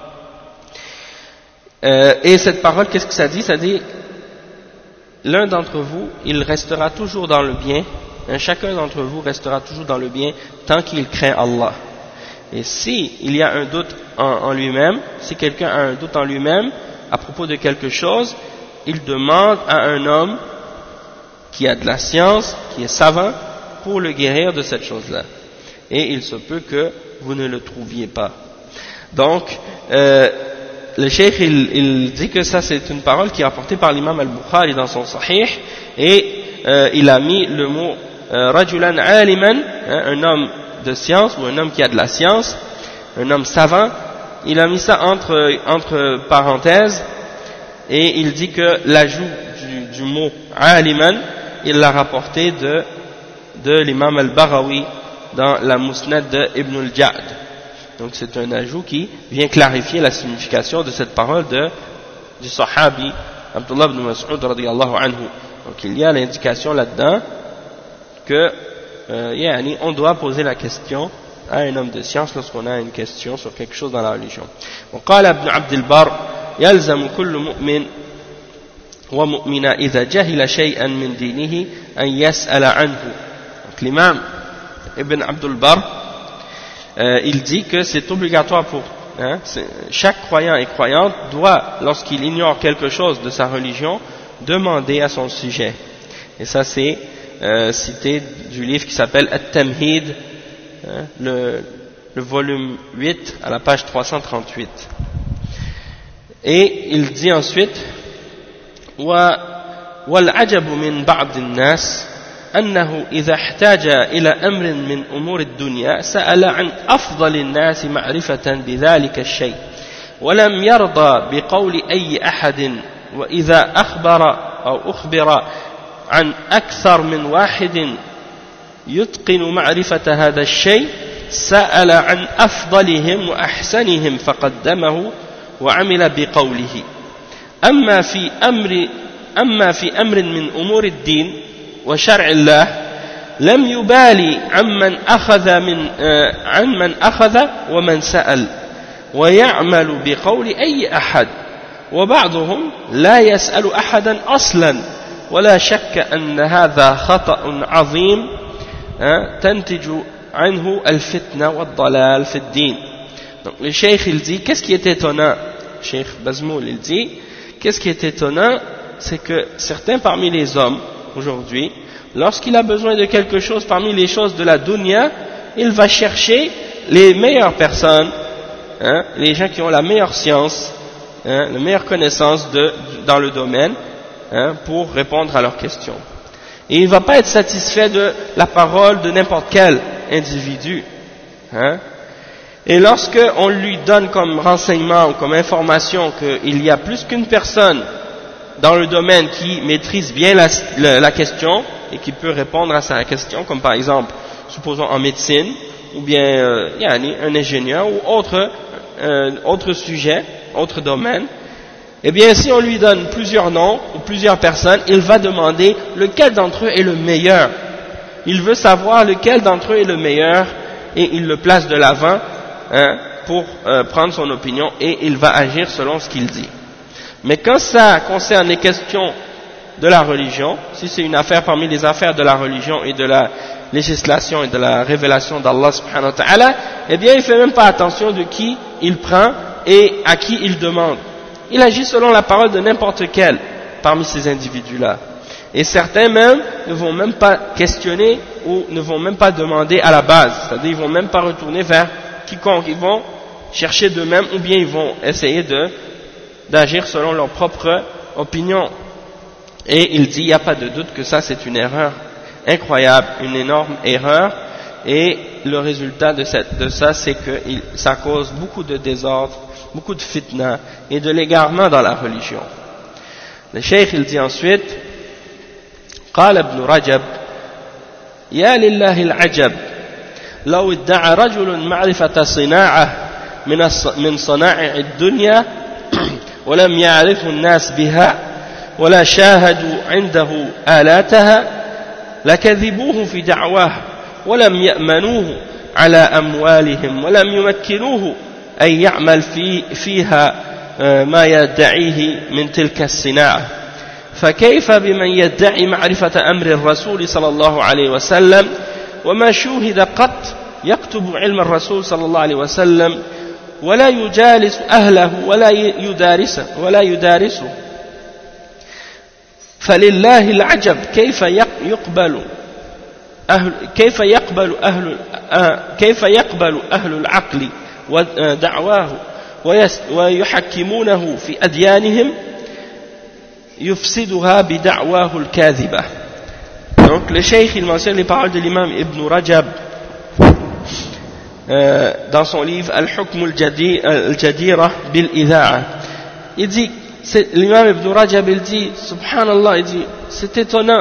Et cette parole, qu'est-ce que ça dit? Ça dit, l'un d'entre vous, il restera toujours dans le bien, chacun d'entre vous restera toujours dans le bien tant qu'il craint Allah. Et si il y a un doute en lui-même, si quelqu'un a un doute en lui-même à propos de quelque chose, il demande à un homme qui a de la science, qui est savant, pour le guérir de cette chose-là. Et il se peut que vous ne le trouviez pas. Donc, le cheikh il dit que ça c'est une parole qui est rapportée par l'imam al-Bukhari dans son Sahih, et il a mis le mot rajulan aliman, un homme de science ou un homme qui a de la science, un homme savant. Il a mis ça entre parenthèses, et il dit que l'ajout du mot aliman, il l'a rapporté de l'imam al-Baghawi dans la Musnad de Ibn al-Ja'd. Donc c'est un ajout qui vient clarifier la signification de cette parole du sahabi Abdullah ibn Mas'ud radiyallahu anhu. Donc il y a l'indication là-dedans que on doit poser la question à un homme de science lorsqu'on a une question sur quelque chose dans la religion. وقال ابن عبد البر يلزم كل مؤمن ومؤمنة إذا جهل شيئا من دينه أن يسأل عنه. Donc l'imam Ibn Abdul Bar il dit que c'est obligatoire pour chaque croyant et croyante doit, lorsqu'il ignore quelque chose de sa religion, demander à son sujet. Et ça c'est cité du livre qui s'appelle At-Tamhid, le volume 8 à la page 338. Et il dit ensuite وَالْعَجَبُ مِنْ بَعْضِ النَّاسِ أنه إذا احتاج إلى أمر من أمور الدنيا سأل عن أفضل الناس معرفة بذلك الشيء ولم يرضى بقول أي أحد وإذا أخبر أو أخبر عن أكثر من واحد يتقن معرفة هذا الشيء سأل عن أفضلهم وأحسنهم فقدمه وعمل بقوله أما في أمر من أمور الدين وشرع الله لم يبالي عمن أخذ ومن سأل ويعمل بقول أي أحد وبعضهم لا يسأل أحدا أصلا ولا شك أن هذا خطأ عظيم تنتج عنه الفتنة والضلال في الدين. Donc le cheikh il dit, qu'est-ce qui est étonnant, cheikh Bazmoul il dit, qu'est-ce qui est étonnant, c'est que certains parmi les hommes aujourd'hui, lorsqu'il a besoin de quelque chose parmi les choses de la dunya, il va chercher les meilleures personnes, les gens qui ont la meilleure science, la meilleure connaissance dans le domaine, pour répondre à leurs questions. Et il ne va pas être satisfait de la parole de n'importe quel individu. Et lorsque on lui donne comme renseignement ou comme information qu'il y a plus qu'une personne dans le domaine qui maîtrise bien la question et qui peut répondre à sa question, comme par exemple, supposons en médecine, ou bien un ingénieur ou autre sujet, autre domaine, eh bien si on lui donne plusieurs noms ou plusieurs personnes, il va demander lequel d'entre eux est le meilleur. Il veut savoir lequel d'entre eux est le meilleur et il le place de l'avant pour prendre son opinion et il va agir selon ce qu'il dit. Mais quand ça concerne les questions de la religion, si c'est une affaire parmi les affaires de la religion et de la législation et de la révélation d'Allah subhanahu wa ta'ala, eh bien il ne fait même pas attention de qui il prend et à qui il demande. Il agit selon la parole de n'importe quel parmi ces individus-là. Et certains même ne vont même pas questionner ou ne vont même pas demander à la base, c'est-à-dire ils ne vont même pas retourner vers quiconque, ils vont chercher d'eux-mêmes ou bien ils vont essayer d'agir selon leur propre opinion. Et il dit, il n'y a pas de doute que ça c'est une erreur incroyable, une énorme erreur, et le résultat de ça c'est que ça cause beaucoup de désordre, beaucoup de fitna et de l'égarement dans la religion. Le cheikh il dit ensuite, قال ابن رجب يا لله العجب لو ادعى رجل معرفة صناعة من صنائع الدنيا ولم يعرف الناس بها ولا شاهدوا عنده آلاتها لكذبوه في دعواه ولم يأمنوه على أموالهم ولم يمكنوه أن يعمل فيها ما يدعيه من تلك الصناعة فكيف بمن يدعي معرفة أمر الرسول صلى الله عليه وسلم وما شوهد قط يكتب علم الرسول صلى الله عليه وسلم ولا يجالس أهله ولا يدارسه فلله العجب كيف يقبل أهل العقل ودعواه ويحكمونه في أديانهم يفسدها بدعواه الكاذبة. Donc le cheikh il mentionne les paroles de l'imam Ibn Rajab dans son livre Al-Hukm al-Jadira bil-Idha'a. Il dit, l'imam Ibn Rajab il dit, subhanallah, il dit, c'est étonnant,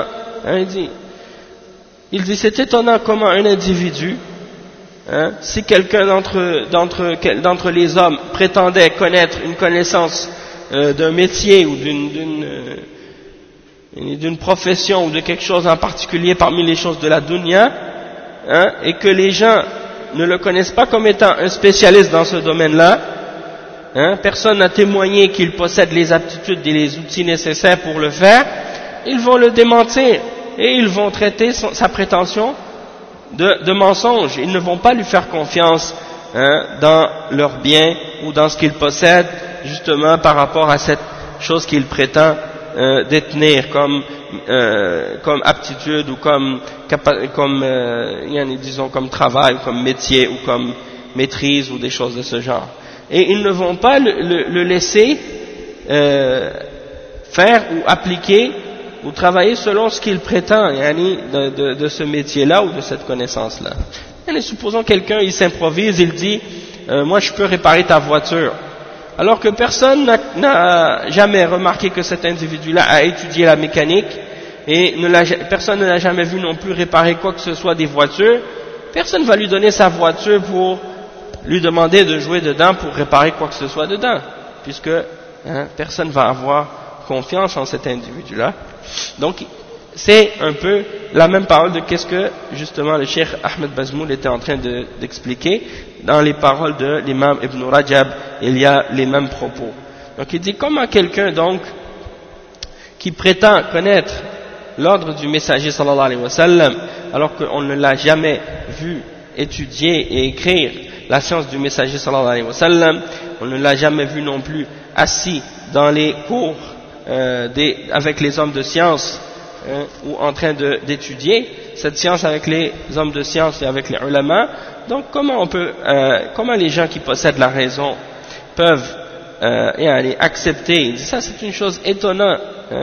il dit c'est étonnant comment un individu, si quelqu'un d'entre les hommes prétendait connaître une connaissance d'un métier ou d'une profession ou de quelque chose en particulier parmi les choses de la dunya, et que les gens ne le connaissent pas comme étant un spécialiste dans ce domaine-là, personne n'a témoigné qu'il possède les aptitudes et les outils nécessaires pour le faire, ils vont le démentir et ils vont traiter sa prétention de mensonge. Ils ne vont pas lui faire confiance dans leurs biens ou dans ce qu'il possède, justement par rapport à cette chose qu'il prétend détenir comme aptitude ou disons comme travail ou comme métier ou comme maîtrise ou des choses de ce genre. Et ils ne vont pas le laisser faire ou appliquer ou travailler selon ce qu'il prétend de ce métier-là ou de cette connaissance-là. Supposons quelqu'un il s'improvise, il dit moi je peux réparer ta voiture, alors que personne n'a jamais remarqué que cet individu-là a étudié la mécanique et personne ne l'a jamais vu non plus réparer quoi que ce soit des voitures, personne ne va lui donner sa voiture pour lui demander de jouer dedans pour réparer quoi que ce soit dedans, puisque personne ne va avoir confiance en cet individu-là. Donc, c'est un peu la même parole de qu'est-ce que, justement, le Cheikh Ahmed Bazmoul était en train d'expliquer. Dans les paroles de l'imam Ibn Rajab, il y a les mêmes propos. Donc, il dit, comment quelqu'un, donc, qui prétend connaître l'ordre du messager sallallahu alayhi wa sallam, alors qu'on ne l'a jamais vu étudier et écrire la science du messager sallallahu alayhi wa sallam, on ne l'a jamais vu non plus assis dans les cours avec les hommes de science, ou en train d'étudier cette science avec les hommes de science et avec les ulama. Donc comment les gens qui possèdent la raison peuvent accepter? Il dit ça, c'est une chose étonnante.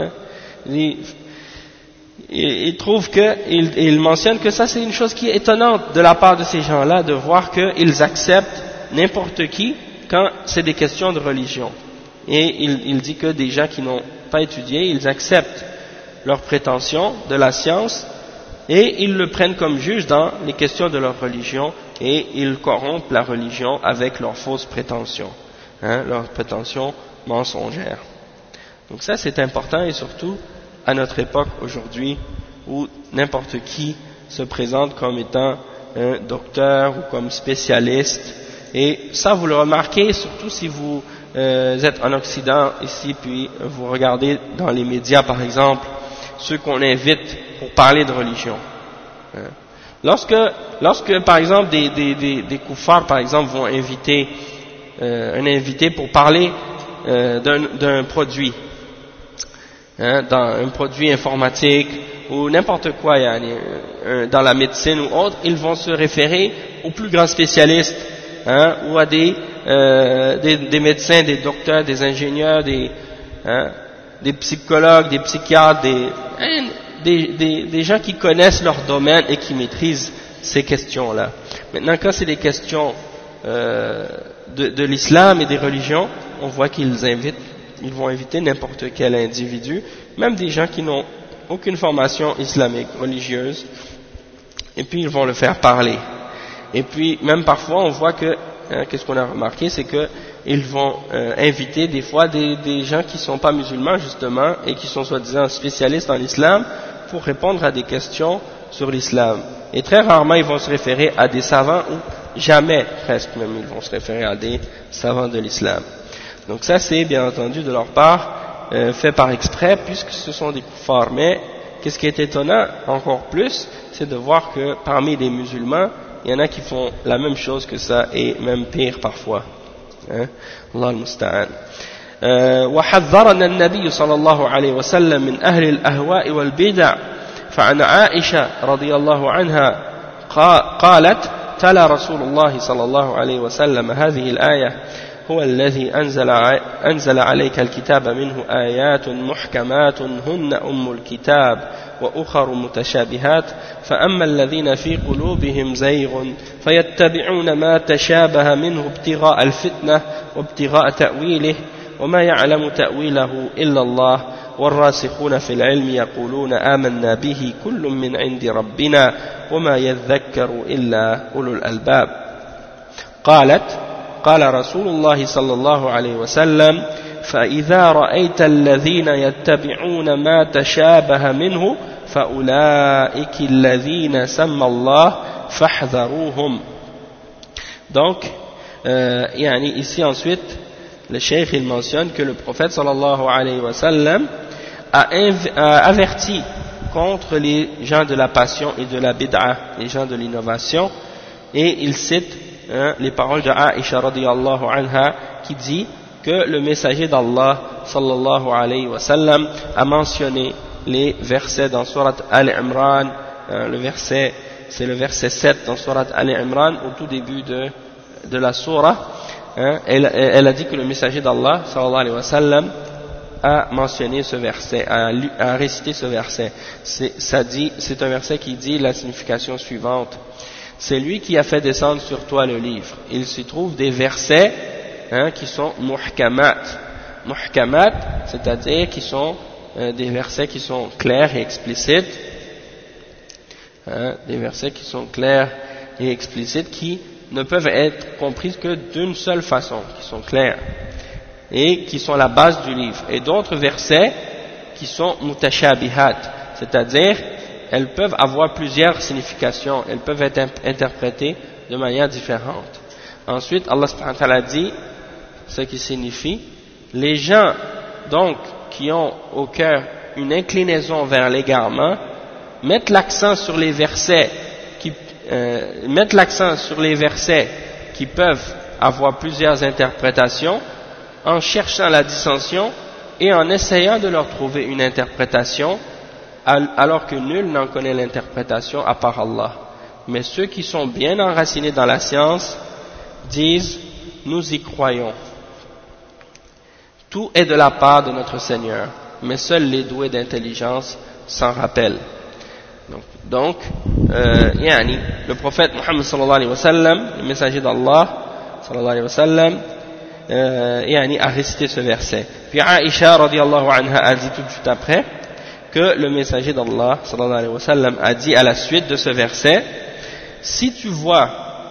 Il trouve il mentionne que ça, c'est une chose qui est étonnante de la part de ces gens-là, de voir qu'ils acceptent n'importe qui quand c'est des questions de religion. Et il dit que des gens qui n'ont pas étudié, ils acceptent leurs prétentions de la science et ils le prennent comme juge dans les questions de leur religion, et ils corrompent la religion avec leurs fausses prétentions, leurs prétentions mensongères. Donc ça, c'est important, et surtout à notre époque aujourd'hui où n'importe qui se présente comme étant un docteur ou comme spécialiste, et ça vous le remarquez surtout si vous êtes en Occident ici, puis vous regardez dans les médias par exemple ceux qu'on invite pour parler de religion. Lorsque par exemple des koufars par exemple vont inviter un invité pour parler d'un produit, dans un produit informatique ou n'importe quoi, dans la médecine ou autre, ils vont se référer aux plus grands spécialistes, ou à des médecins, des docteurs, des ingénieurs, des psychologues, des psychiatres, des gens qui connaissent leur domaine et qui maîtrisent ces questions-là. Maintenant, quand c'est des questions de l'islam et des religions, on voit qu'ils vont inviter n'importe quel individu, même des gens qui n'ont aucune formation islamique, religieuse, et puis ils vont le faire parler. Et puis même parfois on voit que, qu'est-ce qu'on a remarqué, c'est qu'ils vont inviter des fois des gens qui ne sont pas musulmans justement, et qui sont soi-disant spécialistes en islam, pour répondre à des questions sur l'islam. Et très rarement ils vont se référer à des savants, ou jamais presque même ils vont se référer à des savants de l'islam. Donc ça c'est bien entendu de leur part fait par exprès, puisque ce sont des kuffars. Mais qu'est-ce qui est étonnant encore plus, c'est de voir que parmi les musulmans, il y en a qui font la même chose que ça, et même pire parfois. Allah al-Musta'an. وحذرنا النبي صلى الله عليه وسلم من أهل الأهواء والبدع فعن عائشة رضي الله عنها قالت تلا رسول الله صلى الله عليه وسلم هذه الآية هو الذي أنزل عليك الكتاب منه آيات محكمات هن أم الكتاب وأخر متشابهات فأما الذين في قلوبهم زيغ فيتبعون ما تشابه منه ابتغاء الفتنة وابتغاء تأويله وما يعلم تأويله إلا الله والراسخون في العلم يقولون آمنا به كل من عند ربنا وما يذكر إلا أولو الألباب. قالت قال رسول الله صلى الله عليه وسلم فإذا رأيت الذين يتبعون ما تشابه منه فأولئك الذين سمى الله فاحذروهم. Donc ici ensuite le cheikh il mentionne que le prophète sallallahu alayhi wa sallam a averti contre les gens de la passion et de la bid'a, les gens de l'innovation, et il cite les paroles de Aïcha radiyallahu anha qui dit que le messager d'Allah sallallahu alayhi wa sallam a mentionné les versets dans Surat Al-Imran, c'est le verset 7 dans Surat Al-Imran au tout début de la surah. Elle a dit que le messager d'Allah sallallahu alayhi wa sallam a mentionné ce verset, a récité ce verset. C'est un verset qui dit la signification suivante: c'est lui qui a fait descendre sur toi le livre. Il s'y trouve des versets qui sont muhkamat, c'est-à-dire qui sont des versets qui sont clairs et explicites, des versets qui sont clairs et explicites qui ne peuvent être comprises que d'une seule façon, qui sont clairs et qui sont la base du livre, et d'autres versets qui sont mutashabihat, c'est-à-dire elles peuvent avoir plusieurs significations, elles peuvent être interprétées de manière différente. Ensuite, Allah subhanahu wa ta'ala dit ce qui signifie les gens donc qui ont au cœur une inclinaison vers l'égarement mettent l'accent sur les versets qui peuvent avoir plusieurs interprétations en cherchant la dissension et en essayant de leur trouver une interprétation alors que nul n'en connaît l'interprétation à part Allah. Mais ceux qui sont bien enracinés dans la science disent nous y croyons. Tout est de la part de notre Seigneur, mais seuls les doués d'intelligence s'en rappellent. Donc, le prophète Muhammad sallallahu alayhi wa sallam, le messager d'Allah sallallahu alayhi wa sallam, a récité ce verset. Puis Aïcha radiyallahu anha a dit tout de suite après que le messager d'Allah sallallahu alayhi wa sallam a dit à la suite de ce verset, si tu vois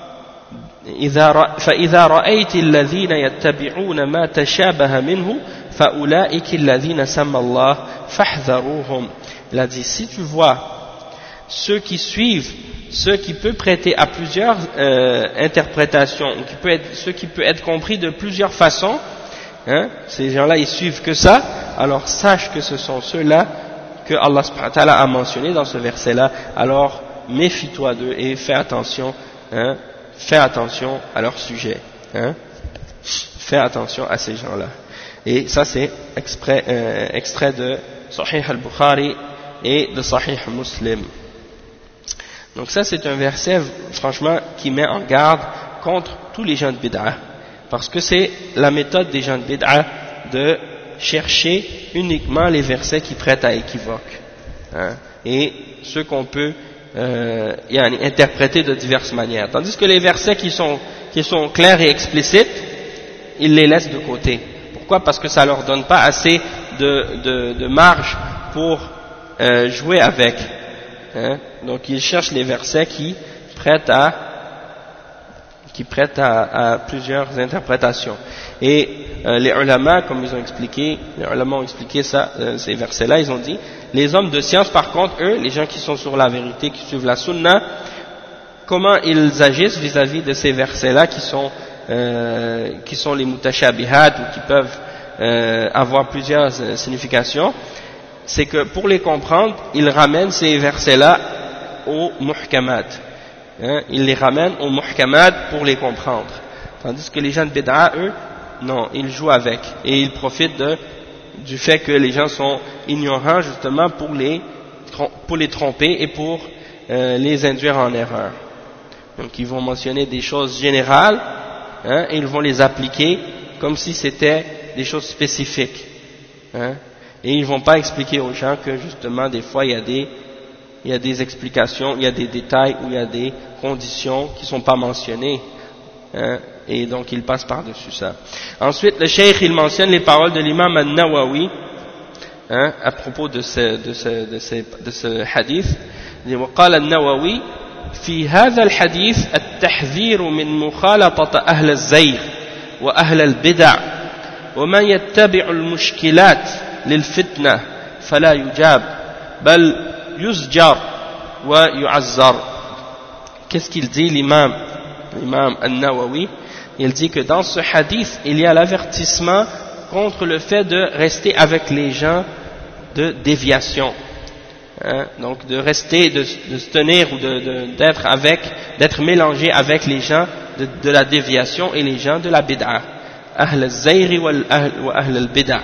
فإذا رأيت الذين يتبعون ما تشابه منه فأولئك الذين سمى الله فاحذروهم. Il a dit, si tu vois ceux qui suivent ce qui peut prêter à plusieurs interprétations, ce qui peut être compris de plusieurs façons, ces gens-là ils suivent que ça, alors sache que ce sont ceux-là que Allah subhanahu wa ta'ala a mentionné dans ce verset-là, alors méfie-toi d'eux et fais attention à leur sujet, fais attention à ces gens-là. Et ça c'est extrait de Sahih al-Bukhari et de Sahih Muslim. Donc ça c'est un verset franchement qui met en garde contre tous les gens de bid'ah, parce que c'est la méthode des gens de bid'ah de chercher uniquement les versets qui prêtent à équivoque, et ceux qu'on peut interpréter de diverses manières, tandis que les versets qui sont clairs et explicites, ils les laissent de côté. Pourquoi? Parce que ça leur donne pas assez de marge pour jouer avec, donc ils cherchent les versets qui prêtent à plusieurs interprétations. Et les ulama, comme ils ont expliqué, ces versets-là, ils ont dit, les hommes de science, par contre, eux, les gens qui sont sur la vérité, qui suivent la sunna, comment ils agissent vis-à-vis de ces versets-là qui sont les mutashabihat ou qui peuvent avoir plusieurs significations, c'est que pour les comprendre, ils ramènent ces versets-là aux muhkamat. Ils les ramènent aux muhkamat pour les comprendre. Tandis que les gens de bid'a, eux, non, ils jouent avec. Et ils profitent du fait que les gens sont ignorants justement pour les tromper et pour les induire en erreur. Donc ils vont mentionner des choses générales, et ils vont les appliquer comme si c'était des choses spécifiques. Et ils ne vont pas expliquer aux gens que justement des fois il y a des explications, il y a des détails où il y a des conditions qui ne sont pas mentionnées, et donc ils passent par-dessus ça. Ensuite le cheikh il mentionne les paroles de l'imam al-Nawawi à propos de ce hadith. Il dit وقال النووي في هذا الحديث التحذير من مخالطة أهل الزيغ وأهل البدع ومن يتبع المشكلات للفتنة فلا يجاب بل يزجر ويعزر. Qu'est-ce qu'il dit l'imam al-Nawawi? Il dit que dans ce hadith il y a l'avertissement contre le fait de rester avec les gens de déviation, donc de rester, de se tenir ou d'être mélangé avec les gens de la déviation et les gens de la bid'a, ahl al-zayri wa ahl al-bid'a.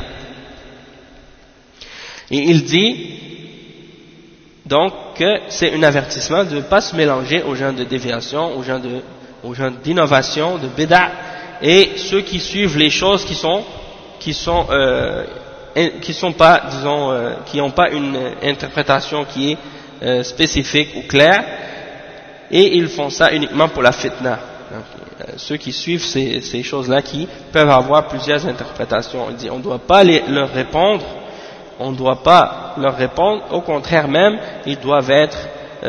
Et il dit donc que c'est un avertissement de ne pas se mélanger aux gens de déviation, aux gens d'innovation, de bid'a, et ceux qui suivent les choses qui pas, disons, qui n'ont pas une interprétation qui est spécifique ou claire, et ils font ça uniquement pour la fitna. Donc, ceux qui suivent ces choses-là qui peuvent avoir plusieurs interprétations, on dit on ne doit pas leur répondre on ne doit pas leur répondre, au contraire même, ils doivent être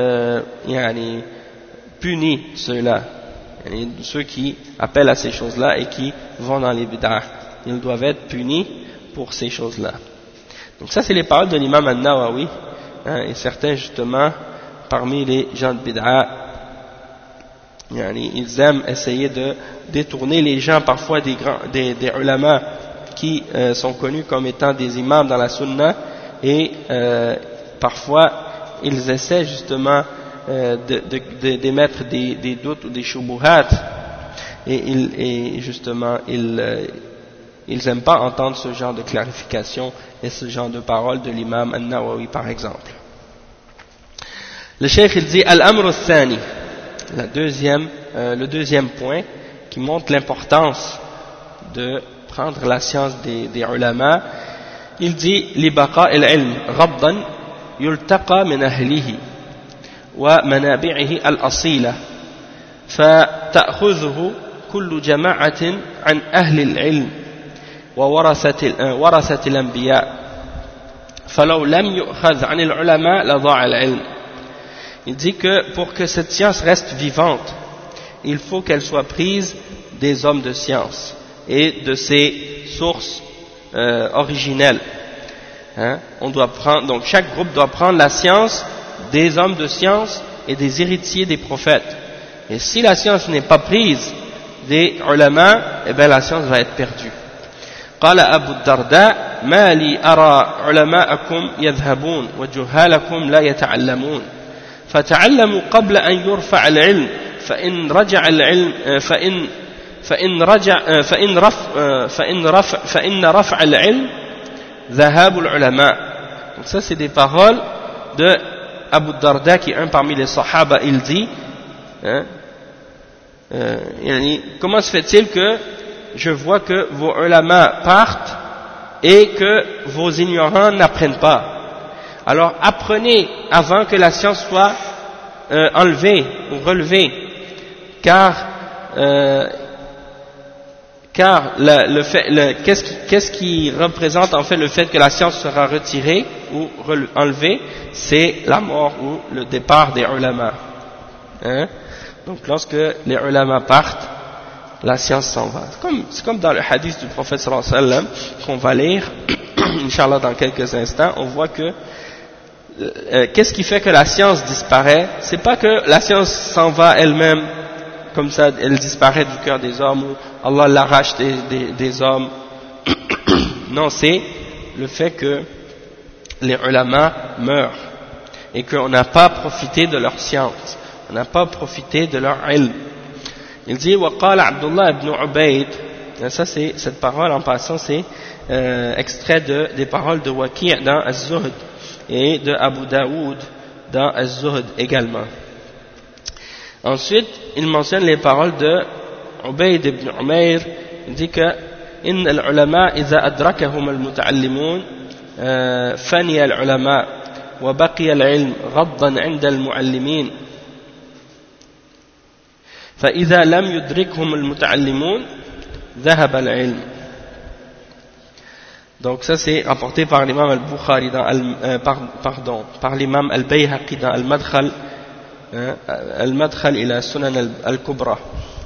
punis, ceux-là, ceux qui appellent à ces choses-là et qui vont dans les bid'ah. Ils doivent être punis pour ces choses-là. Donc ça, c'est les paroles de l'imam An-Nawawi, et certains justement, parmi les gens de bid'ah, ils aiment essayer de détourner les gens, parfois des ulama qui sont connus comme étant des imams dans la sunna, et parfois ils essaient justement d'émettre des doutes ou des shubuhat, et justement ils n'aiment pas entendre ce genre de clarification et ce genre de paroles de l'imam An-Nawawi par exemple. Le cheikh il dit Al-Amr al-Thani, le deuxième point qui montre l'importance de prendre la science des ulama, il dit لبقاء العلم غضا يلتقى من أهله ومنابعه الأصيلة فتأخذه كل جماعة عن أهل العلم وورثة الأنبياء فلو لم يؤخذ عن العلماء لضاع العلم. Il dit que pour que cette science reste vivante, il faut qu'elle soit prise des hommes de science et de ses sources originelles. On doit prendre, donc chaque groupe doit prendre la science des hommes de science et des héritiers des prophètes. Et si la science n'est pas prise des ulama, eh bien la science va être perdue. قال أبو الدرداء ما لي أرى علماءكم يذهبون وجهالكم لا يتعلمون فتعلموا قبل أن يرفع العلم فإن رفع العلم ذهاب العلماء. Donc ça c'est des paroles de Abu Darda qui est un parmi les Sahaba. Il dit comment se fait-il que je vois que vos ulama partent et que vos ignorants n'apprennent pas? Alors apprenez avant que la science soit enlevée ou relevée, car qu'est-ce qui représente en fait le fait que la science sera retirée ou enlevée? C'est la mort ou le départ des ulama. Donc lorsque les ulama partent, la science s'en va. C'est comme dans le hadith du prophète sallallahu alayhi wa sallam qu'on va lire, Inch'Allah dans quelques instants. On voit que qu'est-ce qui fait que la science disparaît? C'est pas que la science s'en va elle-même, comme ça, elle disparaît du cœur des hommes, ou Allah l'arrache des hommes. Non, c'est le fait que les ulama meurent et qu'on n'a pas profité de leur science, on n'a pas profité de leur ilm. Il dit وقال عبد الله بن عبيد, ça c'est cette parole en passant, c'est extrait des paroles de Waki' dans Az-Zuhd et de Abu Daoud dans Az-Zuhd également. Ensuite, il mentionne les paroles de Ubayd ibn Umayr. Il dit que إن العلماء إذا أدركهم المتعلمون فني العلماء وبقي العلم غضا عند المعلمين فإذا لم يدركهم المتعلمون ذهب العلم. Donc ça c'est rapporté par l'imam al-Bukhari par l'imam al-Bayhaqi dans al-Madkhal ila Sunan al-Kubra.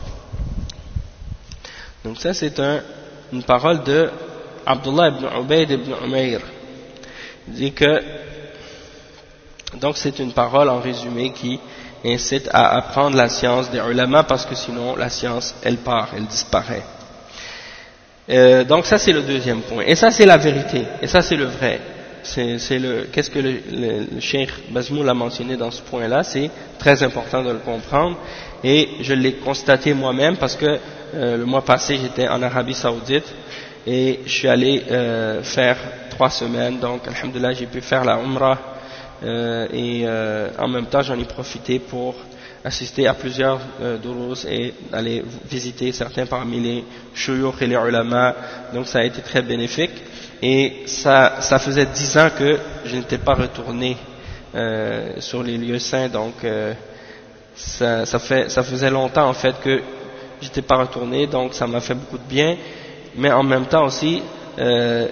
Donc ça c'est une parole de Abdullah ibn Ubayd ibn Umayr. Il dit que donc c'est une parole en résumé qui incite à apprendre la science des ulama, parce que sinon la science elle part, elle disparaît. Donc ça c'est le deuxième point, et ça c'est la vérité, et ça c'est le vrai. Qu'est-ce que le Cheikh Bazmoul a mentionné dans ce point-là, c'est très important de le comprendre, et je l'ai constaté moi-même parce que le mois passé j'étais en Arabie Saoudite et je suis allé faire 3 semaines, donc alhamdoulilah j'ai pu faire la Umrah et en même temps j'en ai profité pour assister à plusieurs durus et aller visiter certains parmi les shuyukh et les ulama, donc ça a été très bénéfique. Et ça faisait 10 ans que je n'étais pas retourné sur les lieux saints, donc ça faisait longtemps en fait que j'étais pas retourné, donc ça m'a fait beaucoup de bien. Mais en même temps aussi,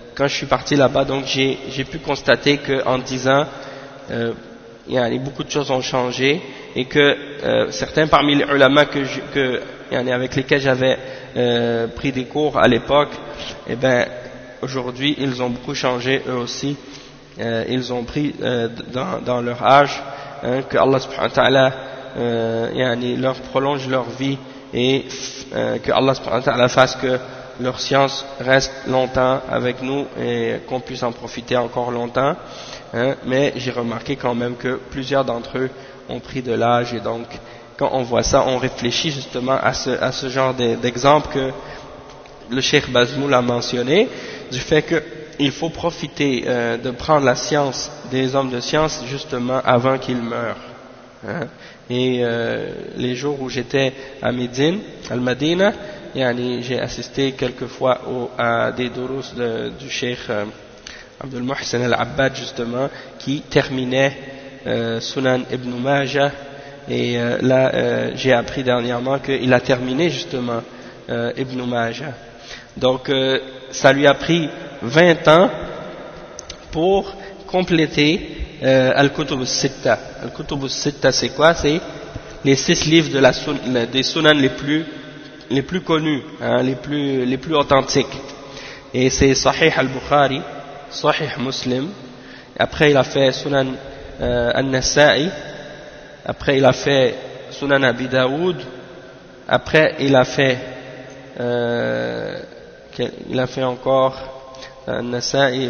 quand je suis parti là-bas, donc j'ai pu constater qu'en 10 ans, beaucoup de choses ont changé et que certains parmi les ulama avec lesquels j'avais pris des cours à l'époque, eh ben aujourd'hui ils ont beaucoup changé eux aussi. Ils ont pris dans leur âge, que Allah subhanahu wa ta'ala leur prolonge leur vie et que Allah subhanahu wa ta'ala fasse que leur science reste longtemps avec nous et qu'on puisse en profiter encore longtemps. Mais j'ai remarqué quand même que plusieurs d'entre eux ont pris de l'âge et donc quand on voit ça, on réfléchit justement à ce genre d'exemple que le Cheikh Bazmoul a mentionné, du fait qu'il faut profiter de prendre la science des hommes de science justement avant qu'ils meurent. Et les jours où j'étais à Médine, Al-Madina, j'ai assisté quelquefois à des durus du Cheikh Abdul Muhsin Al-Abbad justement, qui terminait Sunan Ibn Majah, et là j'ai appris dernièrement qu'il a terminé justement Ibn Majah. Donc ça lui a pris 20 ans pour compléter Al-Kutub al-Sitta. Al-Kutub al-Sitta c'est quoi? C'est les 6 livres des Sunan les plus connus, les plus authentiques. Et c'est Sahih al-Bukhari, Sahih Muslim, après il a fait Sunan al-Nasa'i, après il a fait Sunan Abi Daoud, après il a fait encore al-Nasa'i,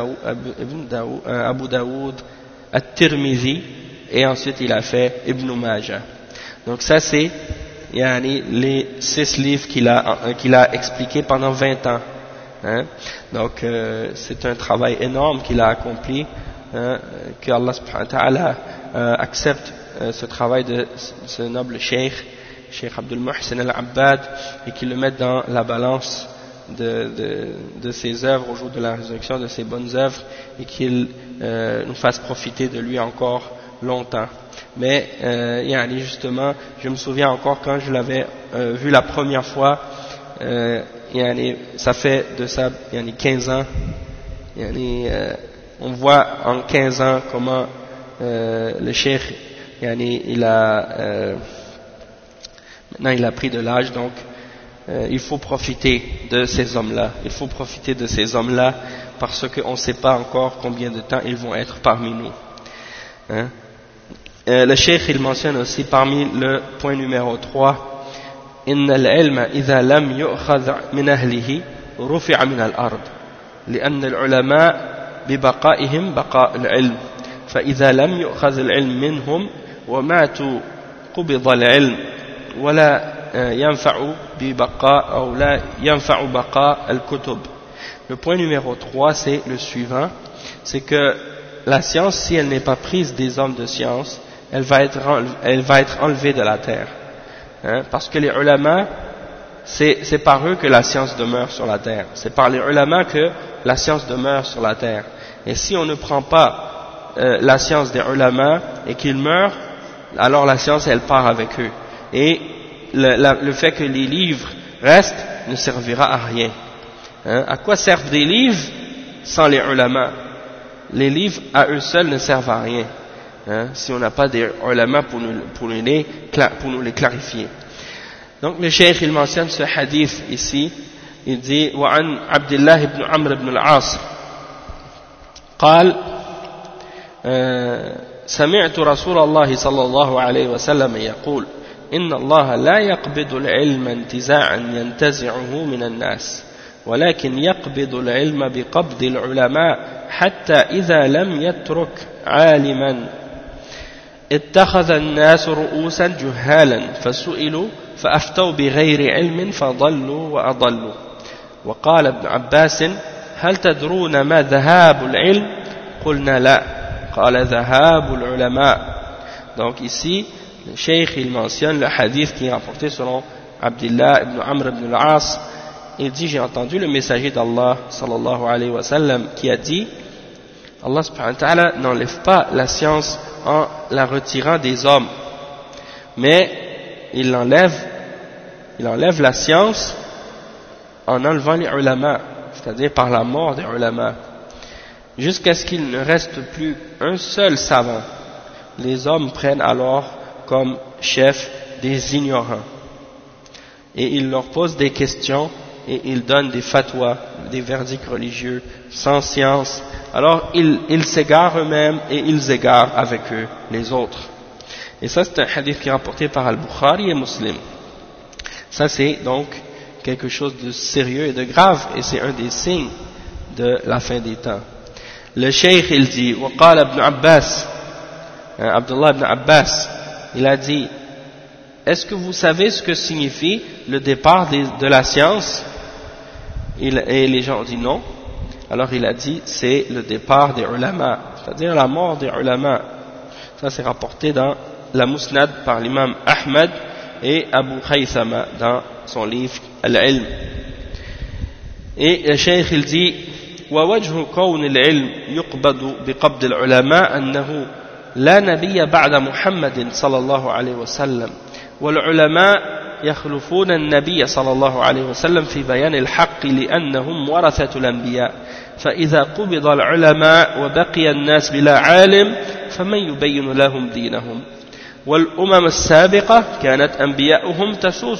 Abu Daoud, At-Tirmidhi, et ensuite il a fait Ibn Majah. Donc ça c'est les 6 livres qu'il a expliqué pendant 20 ans. Donc c'est un travail énorme qu'il a accompli, que Allah subhanahu wa ta'ala accepte ce travail de ce noble Cheikh Abdul Muhsin Al-Abbad, et qu'il le mette dans la balance de ses œuvres au jour de la résurrection, de ses bonnes œuvres, et qu'il nous fasse profiter de lui encore longtemps. Mais justement, je me souviens encore quand je l'avais vu la première fois, ça fait de ça 15 ans, on voit en 15 ans comment le cheikh maintenant il a pris de l'âge, donc il faut profiter de ces hommes-là, parce qu'on ne sait pas encore combien de temps ils vont être parmi nous. Le cheikh il mentionne aussi parmi le point numéro 3, إن العلم إذا لم يؤخذ من أهله رفع من الأرض لأن العلماء ببقائهم بقاء العلم فإذا لم يؤخذ العلم منهم وماتوا قبض العلم ولا ينفع ببقاء أو لا ينفع بقاء الكتب. Le point numéro 3 c'est le suivant, c'est que la science, si elle n'est pas prise des hommes de science, elle va être enlevée de la terre. Parce que les ulama, c'est par eux que la science demeure sur la terre. C'est par les ulama que la science demeure sur la terre. Et si on ne prend pas la science des ulama et qu'ils meurent, alors la science elle part avec eux. Et le fait que les livres restent ne servira à rien. À quoi servent des livres sans les ulama? Les livres à eux seuls ne servent à rien. Si on n'a pas des ulama pour nous les clarifier. Donc le cheikh il mentionne ce hadith ici, il dit وعن عبد الله بن عمرو بن العاص قال سمعت رسول الله صلى الله عليه وسلم يقول إن الله لا يقبض العلم انتزاعا ينتزعه من الناس ولكن يقبض العلم بقبض العلماء حتى إذا لم يترك عالما اتخذ الناس رؤوسا جهالا فسئلوا فأفتوا بغير علم فضلوا وأضلوا. وقال ابن عباس هل تدرون ما ذهاب العلم؟ قلنا لا. قال ذهاب العلماء. Donc ici le cheikh il mentionne le hadith qui est rapporté selon Abdullah ibn Amr ibn al-As. Il dit j'ai entendu le messager d'Allah sallallahu alayhi wa sallam qui a dit Allah subhanahu wa ta'ala n'enlève pas la science en la retirant des hommes, mais il enlève la science en enlevant les ulama. c'est-à-dire par la mort des ulama, jusqu'à ce qu'il ne reste plus un seul savant. Les hommes prennent alors comme chef des ignorants et ils leur posent des questions et ils donnent des fatwas, des verdicts religieux sans science. Alors ils s'égarent eux-mêmes et ils égarent avec eux les autres. Et ça c'est un hadith qui est rapporté par Al-Bukhari et Muslim. Ça c'est donc quelque chose de sérieux et de grave, et c'est un des signes de la fin des temps. Le cheikh il dit, وقال ابن عباس, Abdullah ibn Abbas, il a dit, est-ce que vous savez ce que signifie le départ de la science? Et les gens ont dit non. Alors il a dit, c'est le départ des ulama, c'est-à-dire la mort des ulama. Ça c'est rapporté dans la Musnad par l'imam Ahmad et Abu Khaythama dans son livre Al-Ilm. Et le cheikh il dit, ووجه كون العلم يقبض بقبض العلماء أنه لا نبي بعد محمد صلى الله عليه وسلم والعلماء يخلفون النبي صلى الله عليه وسلم في بيان الحق لأنهم ورثة الأنبياء فإذا قبض العلماء وبقي الناس بلا عالم فمن يبين لهم دينهم والأمم السابقة كانت أنبياؤهم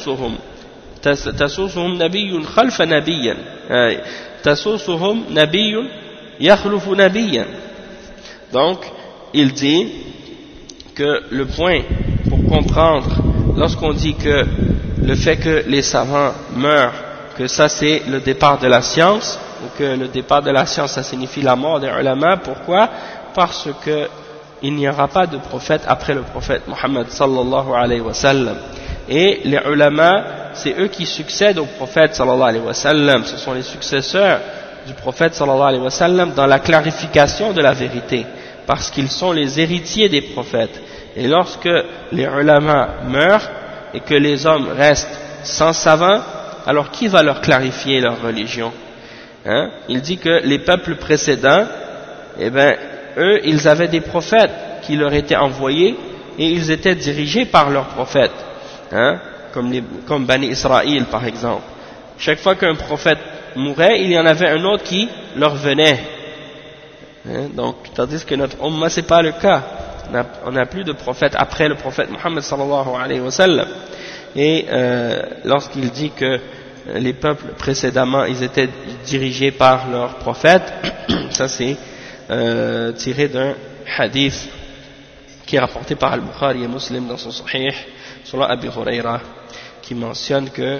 تسوسهم نبي خلف نبيا تسوسهم نبي يخلف نبيا. Donc il dit que le point pour comprendre lorsqu'on dit que le fait que les savants meurent, que ça c'est le départ de la science, ou que le départ de la science ça signifie la mort des ulama. Pourquoi? Parce que il n'y aura pas de prophète après le prophète Muhammad sallallahu alayhi wa sallam, et les ulama c'est eux qui succèdent au prophète sallallahu alayhi wa sallam, ce sont les successeurs du prophète sallallahu alayhi wa sallam dans la clarification de la vérité, parce qu'ils sont les héritiers des prophètes. Et lorsque les ulama meurent et que les hommes restent sans savants, alors qui va leur clarifier leur religion? Il dit que les peuples précédents, eh ben, eux, ils avaient des prophètes qui leur étaient envoyés et ils étaient dirigés par leurs prophètes, comme Bani Israël par exemple. Chaque fois qu'un prophète mourait, il y en avait un autre qui leur venait. Donc, tandis que notre Ummah, c'est pas le cas. On n'a plus de prophète après le prophète Muhammad sallallahu alayhi wa sallam. Et lorsqu'il dit que les peuples précédemment, ils étaient dirigés par leurs prophètes, ça c'est tiré d'un hadith qui est rapporté par Al-Bukhari et Muslim dans son Sahih, selon Abi Huraira, qui mentionne que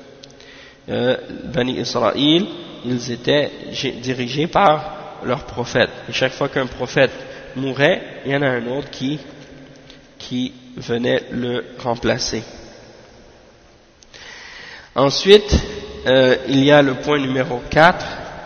Bani Israël, ils étaient dirigés par leurs prophètes. Et chaque fois qu'un prophète mourait, il y en a un autre qui venait le remplacer. Ensuite, il y a le point numéro 4.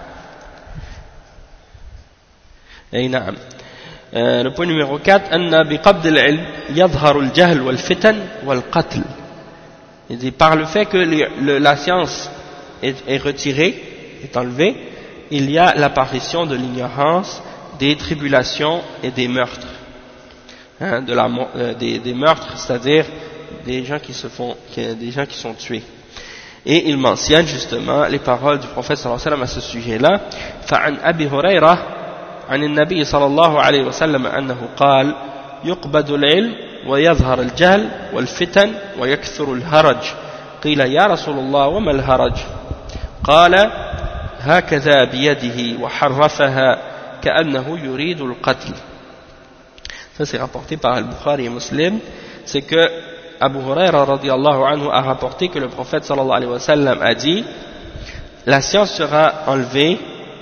Le point numéro 4, أن بقبض العلم يظهر الجهل والفتن والقتل. Il dit par le fait que la science est retirée, est enlevée, il y a l'apparition de l'ignorance, des tribulations et des meurtres. Des meurtres, c'est-à-dire des gens qui sont tués. Et il mentionne justement les paroles du prophète sallallahu alayhi wa sallam à ce sujet-là. فعن أبي هريرة عن النبي صلى الله عليه وسلم أنه قال يقبض العلم ويظهر الجهل والفتن ويكثر الهرج قيل يا رسول الله وما الهرج قال هكذا بيده وحرفها كأنه يريد القتل. Ça c'est rapporté par Al-Bukhari et Muslim. C'est que Abu Huraira radiyallahu anhu a rapporté que le prophète sallallahu alayhi wa sallam a dit la science sera enlevée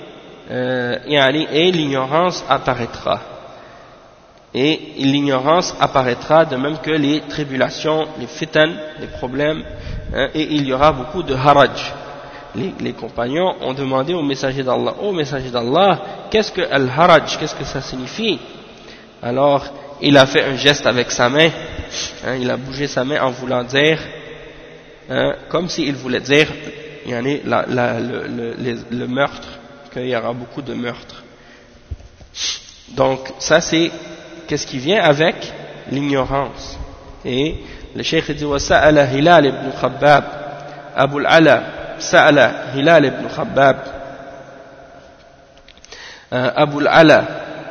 et l'ignorance apparaîtra. Et l'ignorance apparaîtra de même que les tribulations, les fitan, les problèmes, et il y aura beaucoup de haraj. Les compagnons ont demandé au messager d'Allah, ô messager d'Allah, qu'est-ce que al-haraj, qu'est-ce que ça signifie? Alors il a fait un geste avec sa main, il a bougé sa main en voulant dire, comme s'il voulait dire le meurtre, qu'il y aura beaucoup de meurtres. Donc ça c'est qu'est-ce qui vient avec l'ignorance. Et le cheikh dit وسأل هلال بن خباب أبو العلا سأل هلال بن خباب أبو العلا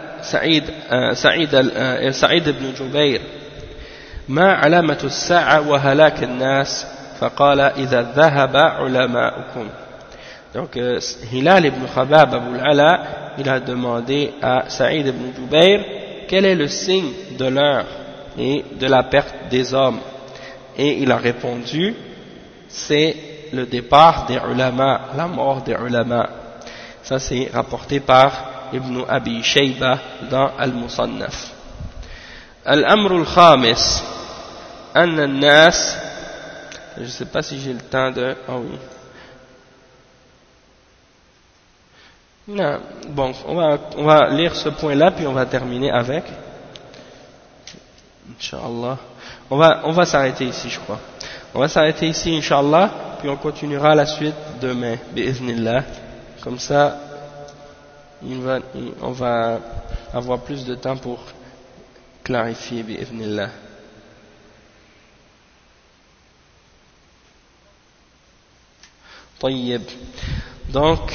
سعيد بن جبير ما علامة الساعة وهلاك الناس فقال إذا ذهب علماؤكم. Donc Hilal ibn Khabab Abu al-Ala, il a demandé à Saïd ibn Jubayr quel est le signe de l'heure et de la perte des hommes, et il a répondu c'est le départ des ulama, la mort des ulama. Ça c'est rapporté par Ibn Abi Shayba dans Al-Musannaf. Al-Amr al-Khamis Anna al-Nas, je ne sais pas si j'ai le temps de... Ah oui. Non, bon, on va lire ce point-là puis on va terminer avec. Inch'Allah. On va s'arrêter ici, je crois. On va s'arrêter ici, Inch'Allah, puis on continuera la suite demain, bi'idhnillah. Comme ça, on va avoir plus de temps pour clarifier, bi'idhnillah. Tayyib. Donc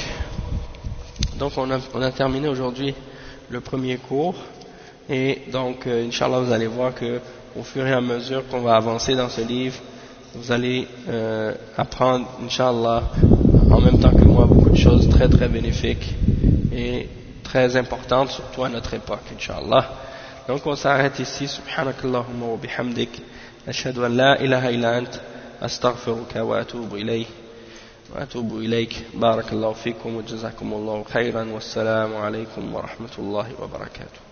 on a terminé aujourd'hui le premier cours, et donc Inch'Allah vous allez voir que au fur et à mesure qu'on va avancer dans ce livre, vous allez apprendre Inch'Allah en même temps que moi beaucoup de choses très très bénéfiques et très importantes, surtout à notre époque Inch'Allah. Donc on s'arrête ici. Subhanakallahumma wa bihamdik, ashhadu an la ilaha illa ant, astaghfiruka wa atubu ilayk. وأتوب إليك. بارك الله فيكم وجزاكم الله خيرا والسلام عليكم ورحمة الله وبركاته.